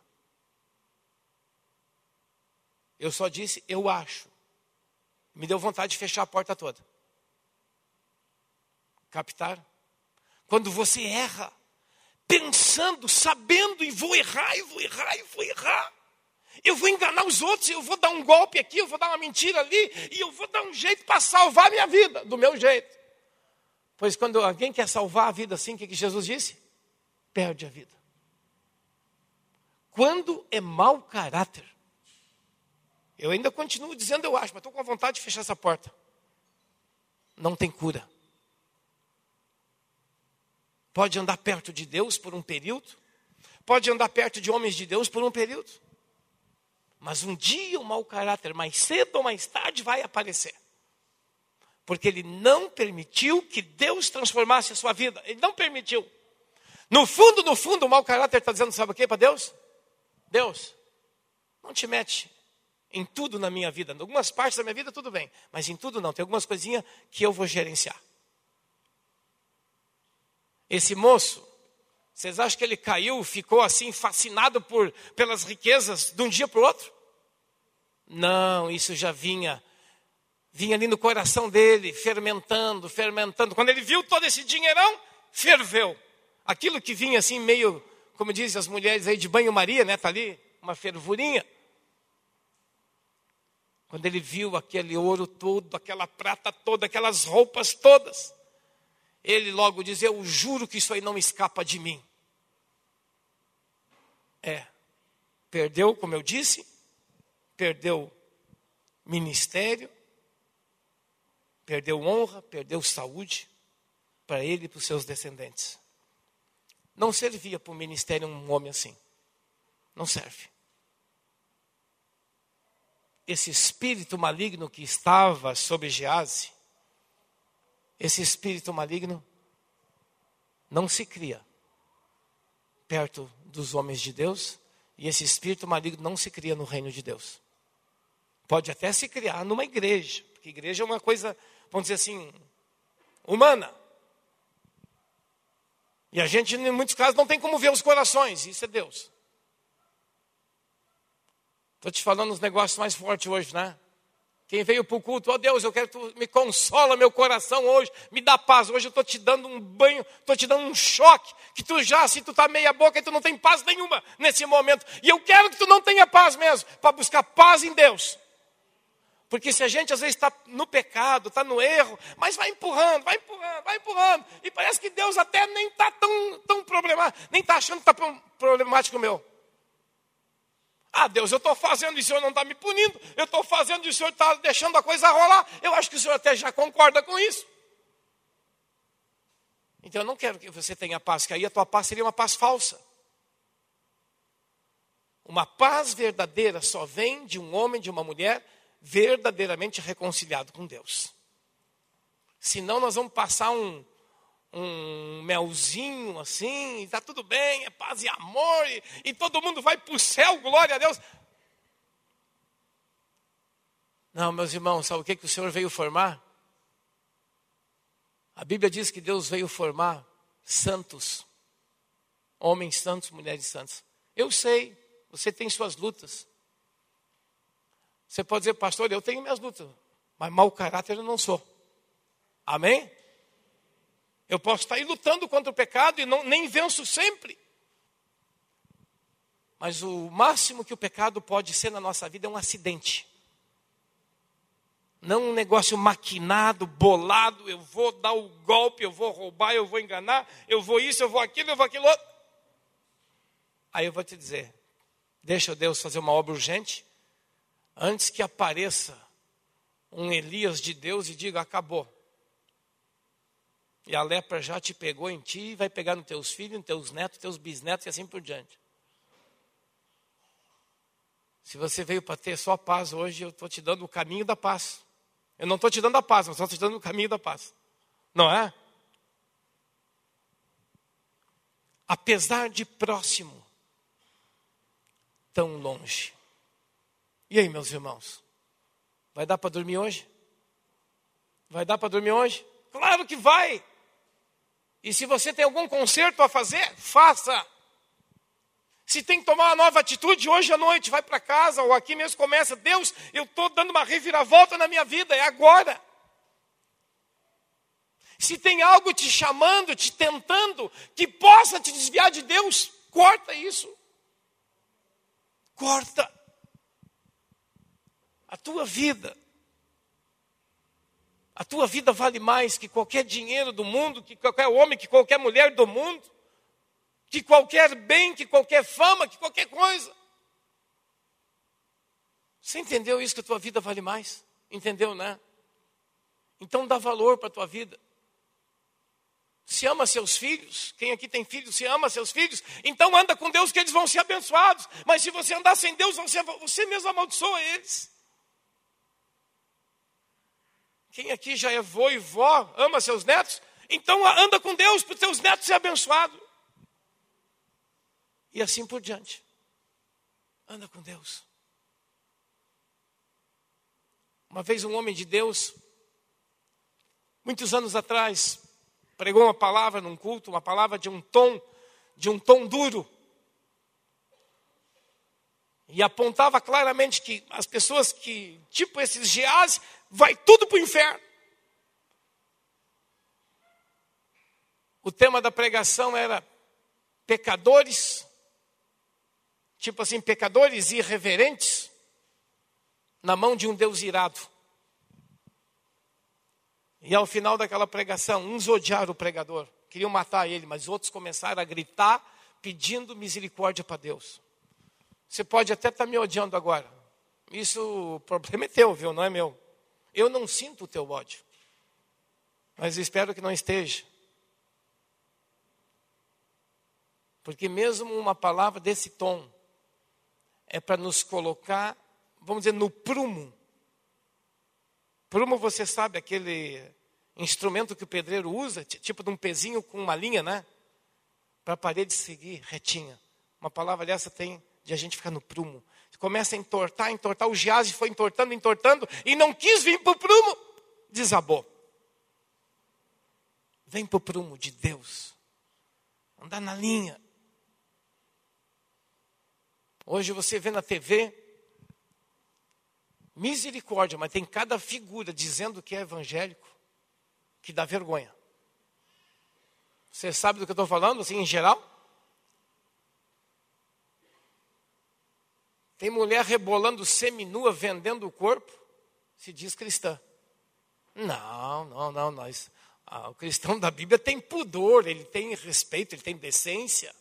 Eu só disse, eu acho. Me deu vontade de fechar a porta toda. Captaram? Quando você erra, pensando, sabendo, e vou errar. Eu vou enganar os outros, eu vou dar um golpe aqui, eu vou dar uma mentira ali, e eu vou dar um jeito para salvar a minha vida, do meu jeito. Pois quando alguém quer salvar a vida assim, o que Jesus disse? Perde a vida. Quando é mau caráter, eu ainda continuo dizendo eu acho, mas estou com vontade de fechar essa porta. Não tem cura. Pode andar perto de Deus por um período, pode andar perto de homens de Deus por um período, mas um dia o mau caráter, mais cedo ou mais tarde, vai aparecer. Porque ele não permitiu que Deus transformasse a sua vida. Ele não permitiu. No fundo, o mau caráter está dizendo, sabe o que para Deus? Deus, não te mete em tudo na minha vida. Em algumas partes da minha vida tudo bem, mas em tudo não. Tem algumas coisinhas que eu vou gerenciar. Esse moço, vocês acham que ele caiu, ficou assim fascinado pelas riquezas de um dia para o outro? Não, isso já vinha ali no coração dele, fermentando. Quando ele viu todo esse dinheirão, ferveu. Aquilo que vinha assim meio, como dizem as mulheres aí, de banho-maria, né? Está ali, uma fervurinha. Quando ele viu aquele ouro todo, aquela prata toda, aquelas roupas todas, ele logo diz, eu juro que isso aí não escapa de mim. Perdeu, como eu disse, perdeu ministério, perdeu honra, perdeu saúde para ele e para os seus descendentes. Não servia para o ministério um homem assim. Não serve. Esse espírito maligno que estava sobre Geazi, esse espírito maligno não se cria perto dos homens de Deus, e esse espírito maligno não se cria no reino de Deus. Pode até se criar numa igreja, porque igreja é uma coisa, vamos dizer assim, humana. E a gente, em muitos casos, não tem como ver os corações, isso é Deus. Estou te falando uns negócios mais fortes hoje, né? Quem veio para o culto, Deus, eu quero que tu me consola meu coração hoje, me dá paz. Hoje eu estou te dando um banho, estou te dando um choque, que tu já, se tu está meia boca, e tu não tem paz nenhuma nesse momento. E eu quero que tu não tenha paz mesmo, para buscar paz em Deus. Porque se a gente às vezes está no pecado, está no erro, mas vai empurrando, vai empurrando, vai empurrando. E parece que Deus até nem está tão problemático, nem está achando que está problemático o meu. Ah, Deus, eu estou fazendo e o Senhor não está me punindo. Eu estou fazendo e o Senhor está deixando a coisa rolar. Eu acho que o Senhor até já concorda com isso. Então eu não quero que você tenha paz, que aí a tua paz seria uma paz falsa. Uma paz verdadeira só vem de um homem, de uma mulher verdadeiramente reconciliado com Deus. Senão nós vamos passar um melzinho assim, está tudo bem, é paz e amor, e todo mundo vai para o céu, glória a Deus. Não, meus irmãos, sabe o que o Senhor veio formar? A Bíblia diz que Deus veio formar santos, homens santos, mulheres santas. Eu sei, você tem suas lutas. Você pode dizer, pastor, eu tenho minhas lutas, mas mau caráter eu não sou. Amém? Eu posso estar aí lutando contra o pecado e nem venço sempre. Mas o máximo que o pecado pode ser na nossa vida é um acidente. Não um negócio maquinado, bolado, eu vou dar o golpe, eu vou roubar, eu vou enganar, eu vou isso, eu vou aquilo outro. Aí eu vou te dizer, deixa Deus fazer uma obra urgente, antes que apareça um Elias de Deus e diga, acabou. E a lepra já te pegou em ti, e vai pegar nos teus filhos, nos teus netos, nos teus bisnetos e assim por diante. Se você veio para ter só paz hoje, eu estou te dando o caminho da paz. Eu não estou te dando a paz, mas estou te dando o caminho da paz. Não é? Apesar de próximo, tão longe. E aí, meus irmãos? Vai dar para dormir hoje? Vai dar para dormir hoje? Claro que vai! E se você tem algum conserto a fazer, faça! Se tem que tomar uma nova atitude, hoje à noite, vai para casa, ou aqui mesmo começa, Deus, eu estou dando uma reviravolta na minha vida, é agora. Se tem algo te chamando, te tentando, que possa te desviar de Deus, corta isso. Corta. A tua vida vale mais que qualquer dinheiro do mundo, que qualquer homem, que qualquer mulher do mundo, que qualquer bem, que qualquer fama, que qualquer coisa. Você entendeu isso, que a tua vida vale mais? Entendeu, né? Então dá valor para a tua vida. Se ama seus filhos, quem aqui tem filhos, se ama seus filhos, então anda com Deus que eles vão ser abençoados. Mas se você andar sem Deus, você mesmo amaldiçoa eles. Quem aqui já é vô e vó, ama seus netos, então anda com Deus para os teus netos serem abençoados. E assim por diante. Anda com Deus. Uma vez um homem de Deus, muitos anos atrás, pregou uma palavra num culto, uma palavra de um tom duro. E apontava claramente que as pessoas que, tipo esses Geás, vai tudo para o inferno. O tema da pregação era pecadores, tipo assim, pecadores irreverentes, na mão de um Deus irado. E ao final daquela pregação, uns odiaram o pregador, queriam matar ele, mas outros começaram a gritar, pedindo misericórdia para Deus. Você pode até estar me odiando agora. Isso, o problema é teu, viu? Não é meu. Eu não sinto o teu ódio. Mas espero que não esteja. Porque mesmo uma palavra desse tom é para nos colocar, vamos dizer, no prumo. Prumo, você sabe, aquele instrumento que o pedreiro usa, tipo de um pezinho com uma linha, né? Para a parede seguir retinha. Uma palavra dessa tem de a gente ficar no prumo. Começa a entortar, o Geás foi entortando, e não quis vir para o prumo, desabou. Vem para o prumo de Deus. Andar na linha. Hoje você vê na TV, misericórdia, mas tem cada figura dizendo que é evangélico, que dá vergonha. Você sabe do que eu estou falando, assim, em geral? Tem mulher rebolando seminua, vendendo o corpo. se diz cristã. Não, o cristão da Bíblia tem pudor, ele tem respeito, ele tem decência.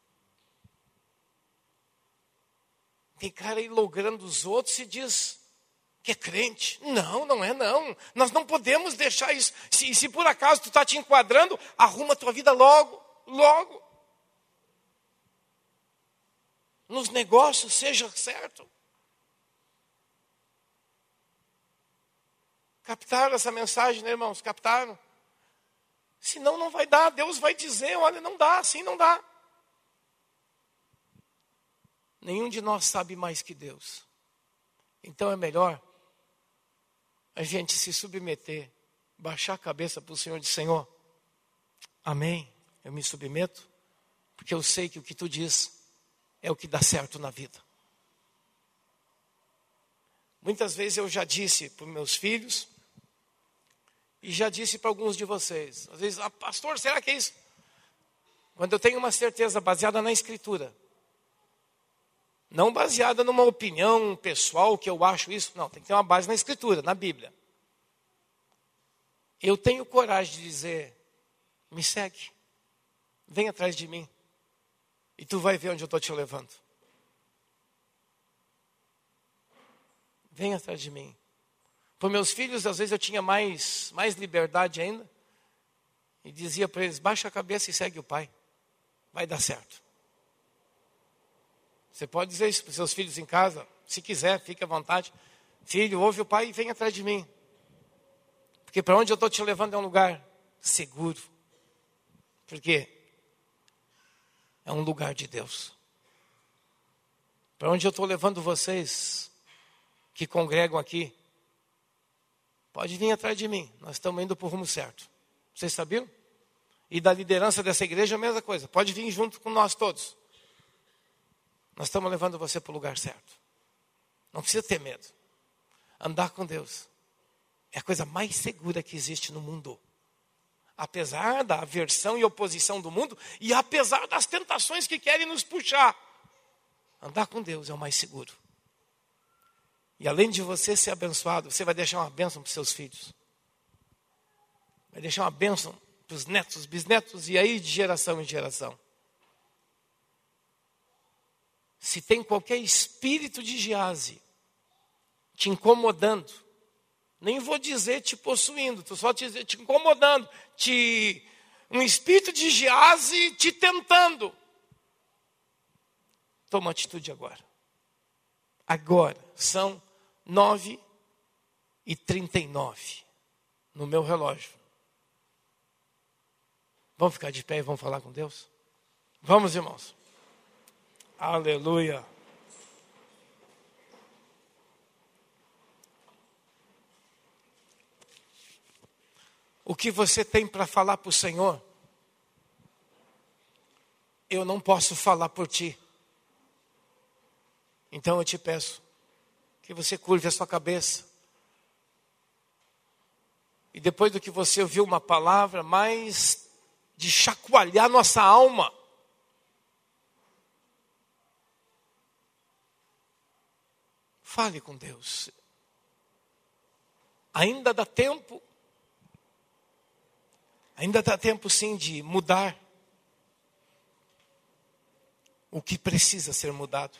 Tem cara aí logrando os outros e diz que é crente. Não é não. Nós não podemos deixar isso. Se por acaso tu está te enquadrando, arruma a tua vida logo. Nos negócios, seja certo. Captaram essa mensagem, né, irmãos? Captaram? Senão não vai dar. Deus vai dizer, olha, não dá, assim não dá. Nenhum de nós sabe mais que Deus. Então é melhor a gente se submeter, baixar a cabeça para o Senhor e dizer, Senhor, amém, eu me submeto, porque eu sei que o que tu diz é o que dá certo na vida. Muitas vezes eu já disse para os meus filhos, e já disse para alguns de vocês, às vezes, pastor, será que é isso? Quando eu tenho uma certeza baseada na Escritura, não baseada numa opinião pessoal que eu acho isso. Não, tem que ter uma base na Escritura, na Bíblia. Eu tenho coragem de dizer, me segue. Vem atrás de mim. E tu vai ver onde eu estou te levando. Vem atrás de mim. Para meus filhos, às vezes eu tinha mais liberdade ainda. E dizia para eles, baixa a cabeça e segue o pai. Vai dar certo. Você pode dizer isso para os seus filhos em casa, se quiser, fique à vontade. Filho, ouve o pai e vem atrás de mim. Porque para onde eu estou te levando é um lugar seguro. Porque é um lugar de Deus. Para onde eu estou levando vocês que congregam aqui, pode vir atrás de mim. Nós estamos indo para o rumo certo. Vocês sabiam? E da liderança dessa igreja a mesma coisa. Pode vir junto com nós todos. Nós estamos levando você para o lugar certo. Não precisa ter medo. Andar com Deus é a coisa mais segura que existe no mundo. Apesar da aversão e oposição do mundo, e apesar das tentações que querem nos puxar, andar com Deus é o mais seguro. E além de você ser abençoado, você vai deixar uma bênção para os seus filhos. Vai deixar uma bênção para os netos, bisnetos, e aí de geração em geração. Se tem qualquer espírito de Giase te incomodando, nem vou dizer te possuindo, tô só te incomodando, um espírito de Giase te tentando, toma atitude agora. Agora, são 9h39 no meu relógio. Vamos ficar de pé e vamos falar com Deus? Vamos, irmãos. Aleluia. O que você tem para falar para o Senhor, eu não posso falar por ti. Então eu te peço que você curve a sua cabeça. E depois do que você ouviu uma palavra mais de chacoalhar nossa alma, fale com Deus. Ainda dá tempo sim de mudar o que precisa ser mudado.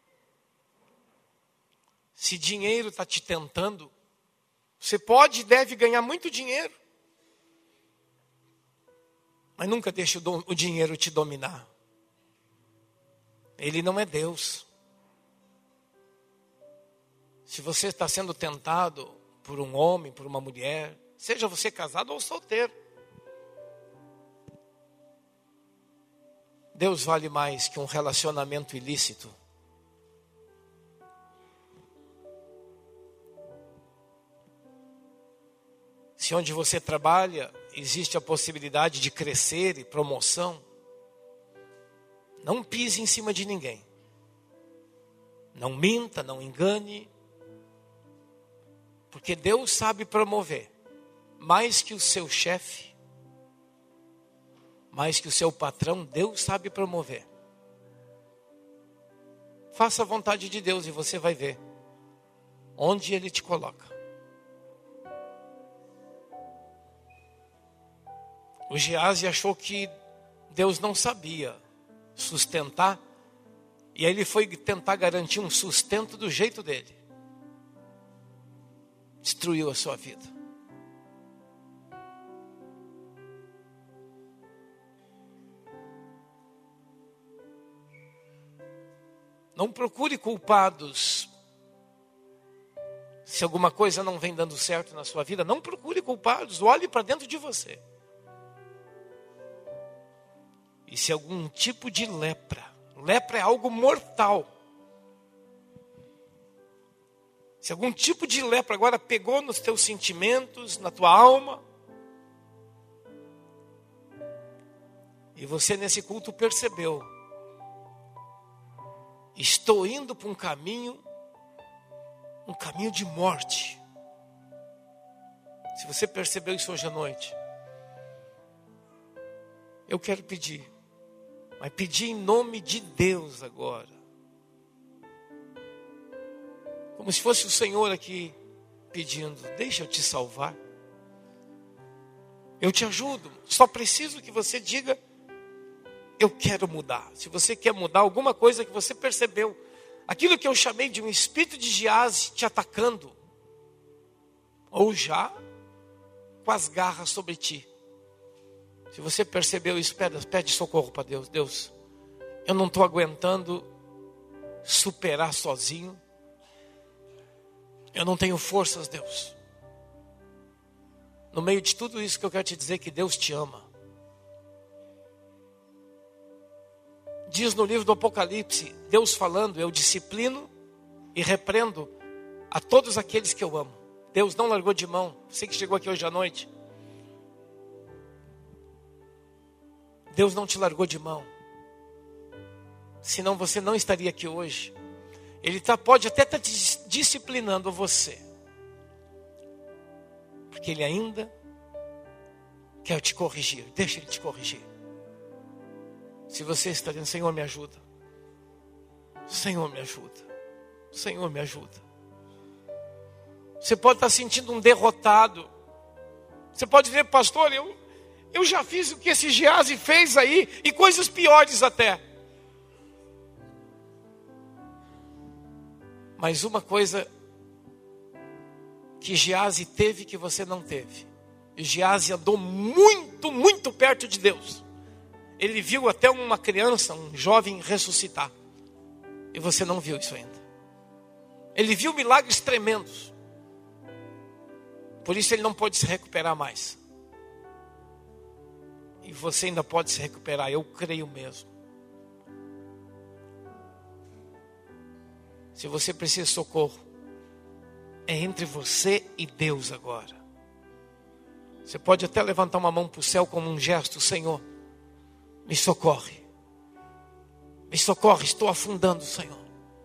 Se dinheiro está te tentando, você pode e deve ganhar muito dinheiro, mas nunca deixe o dinheiro te dominar. Ele não é Deus. Se você está sendo tentado por um homem, por uma mulher, seja você casado ou solteiro, Deus vale mais que um relacionamento ilícito. Se onde você trabalha existe a possibilidade de crescer e promoção, não pise em cima de ninguém. Não minta, não engane. Porque Deus sabe promover mais que o seu chefe, mais que o seu patrão, Deus sabe promover. Faça a vontade de Deus e você vai ver onde Ele te coloca. O Geazi achou que Deus não sabia sustentar, e aí ele foi tentar garantir um sustento do jeito dele. Destruiu a sua vida. Não procure culpados. Se alguma coisa não vem dando certo na sua vida, não procure culpados. Olhe para dentro de você. E se algum tipo de lepra é algo mortal. Se algum tipo de lepra agora pegou nos teus sentimentos, na tua alma, e você nesse culto percebeu, estou indo para um caminho de morte. Se você percebeu isso hoje à noite, eu quero pedir, mas pedir em nome de Deus agora. Como se fosse o Senhor aqui pedindo, deixa eu te salvar. Eu te ajudo, só preciso que você diga, eu quero mudar. Se você quer mudar alguma coisa que você percebeu, aquilo que eu chamei de um espírito de Geazi te atacando, ou já com as garras sobre ti. Se você percebeu isso, pede socorro para Deus. Deus, eu não estou aguentando superar sozinho. Eu não tenho forças, Deus. No meio de tudo isso que eu quero te dizer que Deus te ama. Diz no livro do Apocalipse, Deus falando, eu disciplino e repreendo a todos aqueles que eu amo. Deus não largou de mão. Você que chegou aqui hoje à noite. Deus não te largou de mão. Senão você não estaria aqui hoje. Ele pode até estar disciplinando você. Porque Ele ainda quer te corrigir. Deixa Ele te corrigir. Se você está dizendo, Senhor, me ajuda. Senhor, me ajuda. Senhor, me ajuda. Você pode estar sentindo um derrotado. Você pode dizer, pastor, eu já fiz o que esse Geazi fez aí, e coisas piores até. Mas uma coisa que Geazi teve que você não teve. Geazi andou muito, muito perto de Deus. Ele viu até uma criança, um jovem ressuscitar. E você não viu isso ainda. Ele viu milagres tremendos. Por isso ele não pode se recuperar mais. E você ainda pode se recuperar, eu creio mesmo. Se você precisa de socorro, é entre você e Deus agora. Você pode até levantar uma mão para o céu como um gesto, Senhor, me socorre. Me socorre, estou afundando, Senhor.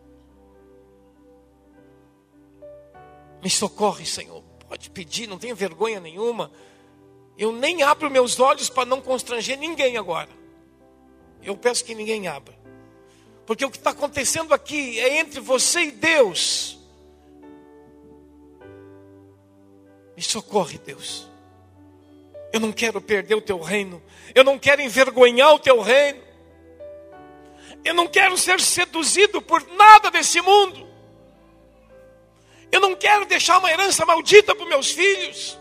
Me socorre, Senhor. Pode pedir, não tenha vergonha nenhuma. Eu nem abro meus olhos para não constranger ninguém agora. Eu peço que ninguém abra. Porque o que está acontecendo aqui é entre você e Deus. Me socorre, Deus. Eu não quero perder o teu reino. Eu não quero envergonhar o teu reino. Eu não quero ser seduzido por nada desse mundo. Eu não quero deixar uma herança maldita para os meus filhos.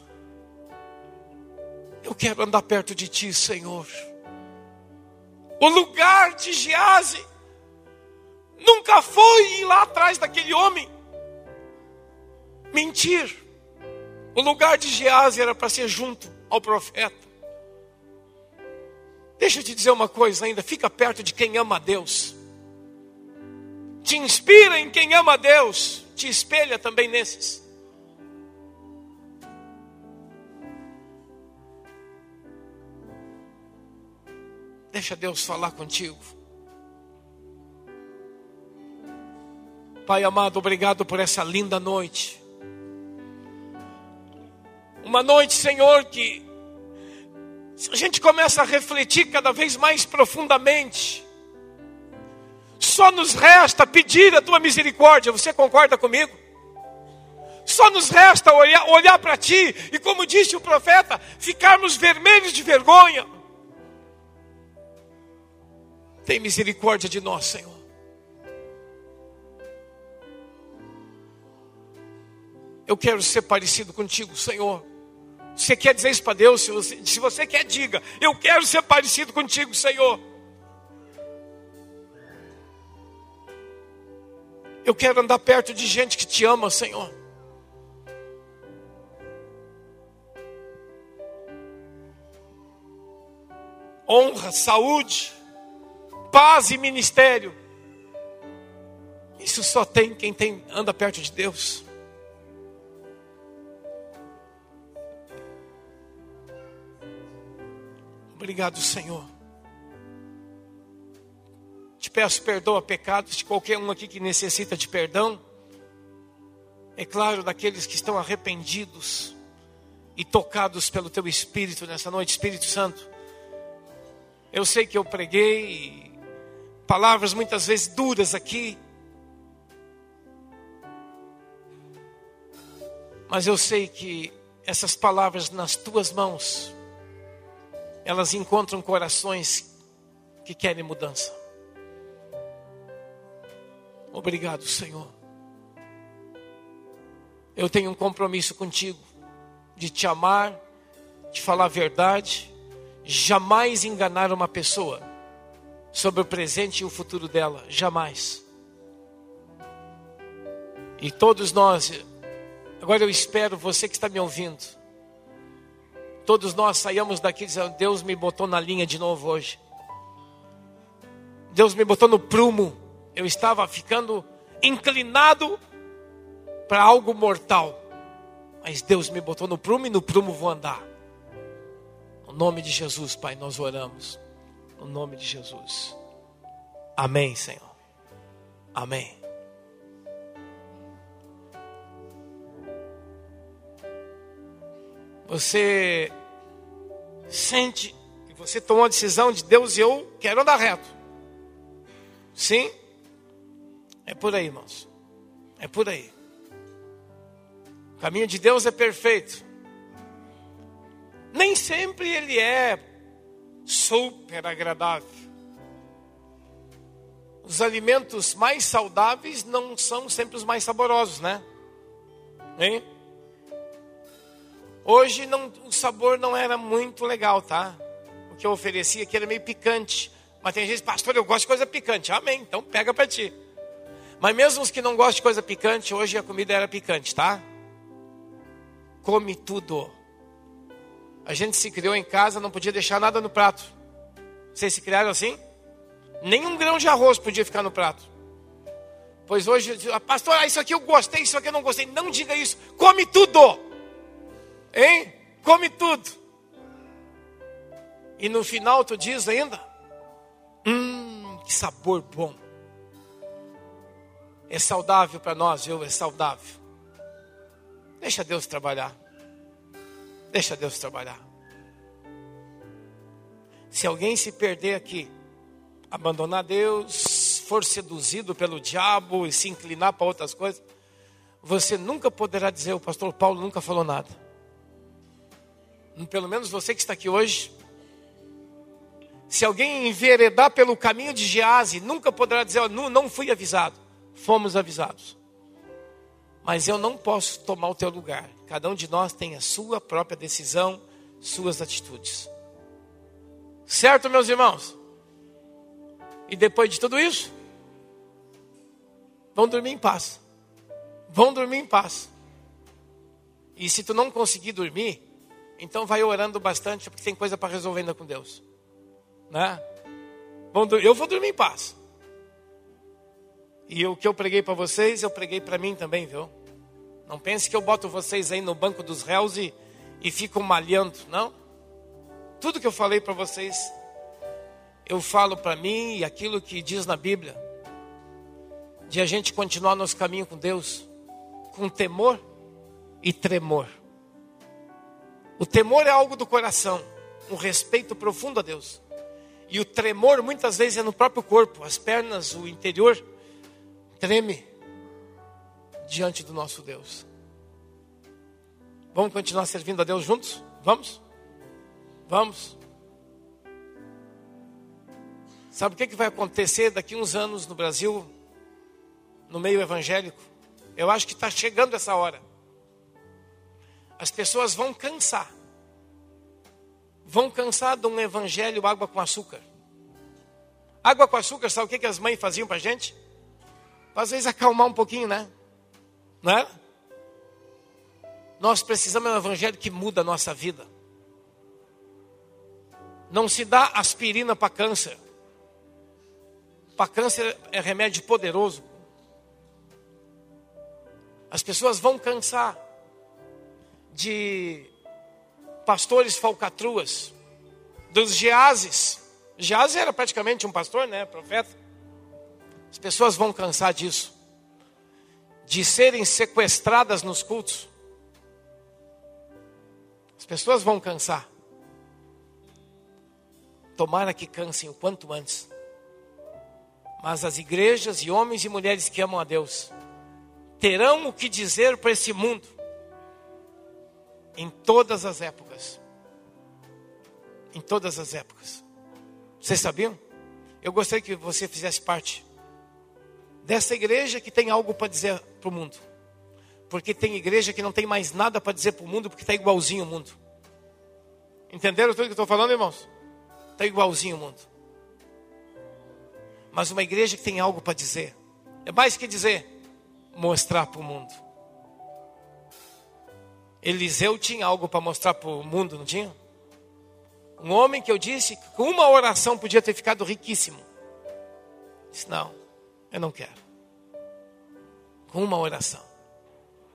Eu quero andar perto de ti, Senhor. O lugar de Geazi nunca foi ir lá atrás daquele homem mentir. O lugar de Geazi era para ser junto ao profeta. Deixa eu te dizer uma coisa ainda. Fica perto de quem ama a Deus. Te inspira em quem ama a Deus. Te espelha também nesses. Deixa Deus falar contigo. Pai amado, obrigado por essa linda noite. Uma noite, Senhor, que a gente começa a refletir cada vez mais profundamente. Só nos resta pedir a tua misericórdia. Você concorda comigo? Só nos resta olhar para Ti e, como disse o profeta, ficarmos vermelhos de vergonha. Tem misericórdia de nós, Senhor. Eu quero ser parecido contigo, Senhor. Você quer dizer isso para Deus? Se você quer, diga: eu quero ser parecido contigo, Senhor. Eu quero andar perto de gente que te ama, Senhor. Honra, saúde, paz e ministério. Isso só tem quem anda perto de Deus. Obrigado, Senhor. Te peço perdão a pecados de qualquer um aqui que necessita de perdão. É claro, daqueles que estão arrependidos e tocados pelo Teu Espírito nessa noite, Espírito Santo. Eu sei que eu preguei palavras muitas vezes duras aqui, mas eu sei que essas palavras nas Tuas mãos, elas encontram corações que querem mudança. Obrigado, Senhor. Eu tenho um compromisso contigo de te amar, de falar a verdade, jamais enganar uma pessoa sobre o presente e o futuro dela, jamais. E todos nós, agora eu espero você que está me ouvindo, todos nós saiamos daqui dizendo: Deus me botou na linha de novo hoje. Deus me botou no prumo. Eu estava ficando inclinado para algo mortal, mas Deus me botou no prumo e no prumo vou andar. No nome de Jesus, Pai, nós oramos. No nome de Jesus. Amém, Senhor. Amém. Você sente que você tomou a decisão de: Deus, eu quero andar reto. Sim? É por aí, irmãos. É por aí. O caminho de Deus é perfeito. Nem sempre ele é super agradável. Os alimentos mais saudáveis não são sempre os mais saborosos, né? Hein? Hoje o sabor não era muito legal, tá? O que eu oferecia aqui era meio picante. Mas tem gente que diz: pastor, eu gosto de coisa picante. Amém, então pega para ti. Mas mesmo os que não gostam de coisa picante, hoje a comida era picante, tá? Come tudo. A gente se criou em casa, não podia deixar nada no prato. Vocês se criaram assim? Nem um grão de arroz podia ficar no prato. Pois hoje, pastor, isso aqui eu gostei, isso aqui eu não gostei. Não diga isso. Come tudo. Hein? Come tudo. E no final tu diz ainda: que sabor bom. É saudável para nós, viu? É saudável. Deixa Deus trabalhar. Deixa Deus trabalhar. Se alguém se perder aqui, abandonar Deus, for seduzido pelo diabo e se inclinar para outras coisas, você nunca poderá dizer: o pastor Paulo nunca falou nada. Pelo menos você que está aqui hoje. Se alguém enveredar pelo caminho de Gease, nunca poderá dizer: não fui avisado. Fomos avisados. Mas eu não posso tomar o teu lugar. Cada um de nós tem a sua própria decisão, suas atitudes. Certo, meus irmãos? E depois de tudo isso, vão dormir em paz. Vão dormir em paz. E se tu não conseguir dormir, então vai orando bastante, porque tem coisa para resolver ainda com Deus. Né? Eu vou dormir em paz. E o que eu preguei para vocês, eu preguei para mim também, viu? Não pense que eu boto vocês aí no banco dos réus e fico malhando, não. Tudo que eu falei para vocês, eu falo para mim, e aquilo que diz na Bíblia, de a gente continuar nosso caminho com Deus, com temor e tremor. O temor é algo do coração, um respeito profundo a Deus. E o tremor muitas vezes é no próprio corpo, as pernas, o interior treme diante do nosso Deus. Vamos continuar servindo a Deus juntos? Vamos? Vamos. Sabe o que vai acontecer daqui a uns anos no Brasil, no meio evangélico? Eu acho que está chegando essa hora. As pessoas vão cansar. Vão cansar de um evangelho água com açúcar. Água com açúcar, sabe o que as mães faziam para a gente? Às vezes acalmar um pouquinho, né? Não é? Nós precisamos de um evangelho que muda a nossa vida. Não se dá aspirina para câncer. Para câncer é remédio poderoso. As pessoas vão cansar de pastores falcatruas, dos Geazes. Geazi era praticamente um pastor, né? Profeta. As pessoas vão cansar disso. De serem sequestradas nos cultos. As pessoas vão cansar. Tomara que cansem o quanto antes. Mas as igrejas e homens e mulheres que amam a Deus terão o que dizer para esse mundo em todas as épocas. Em todas as épocas. Vocês sabiam? Eu gostaria que você fizesse parte dessa igreja que tem algo para dizer para o mundo. Porque tem igreja que não tem mais nada para dizer para o mundo, porque está igualzinho o mundo. Entenderam tudo que eu estou falando, irmãos? Está igualzinho o mundo. Mas uma igreja que tem algo para dizer. É mais que dizer, mostrar para o mundo. Eliseu tinha algo para mostrar para o mundo, não tinha? Um homem que eu disse que com uma oração podia ter ficado riquíssimo. Disse, não, eu não quero. Com uma oração.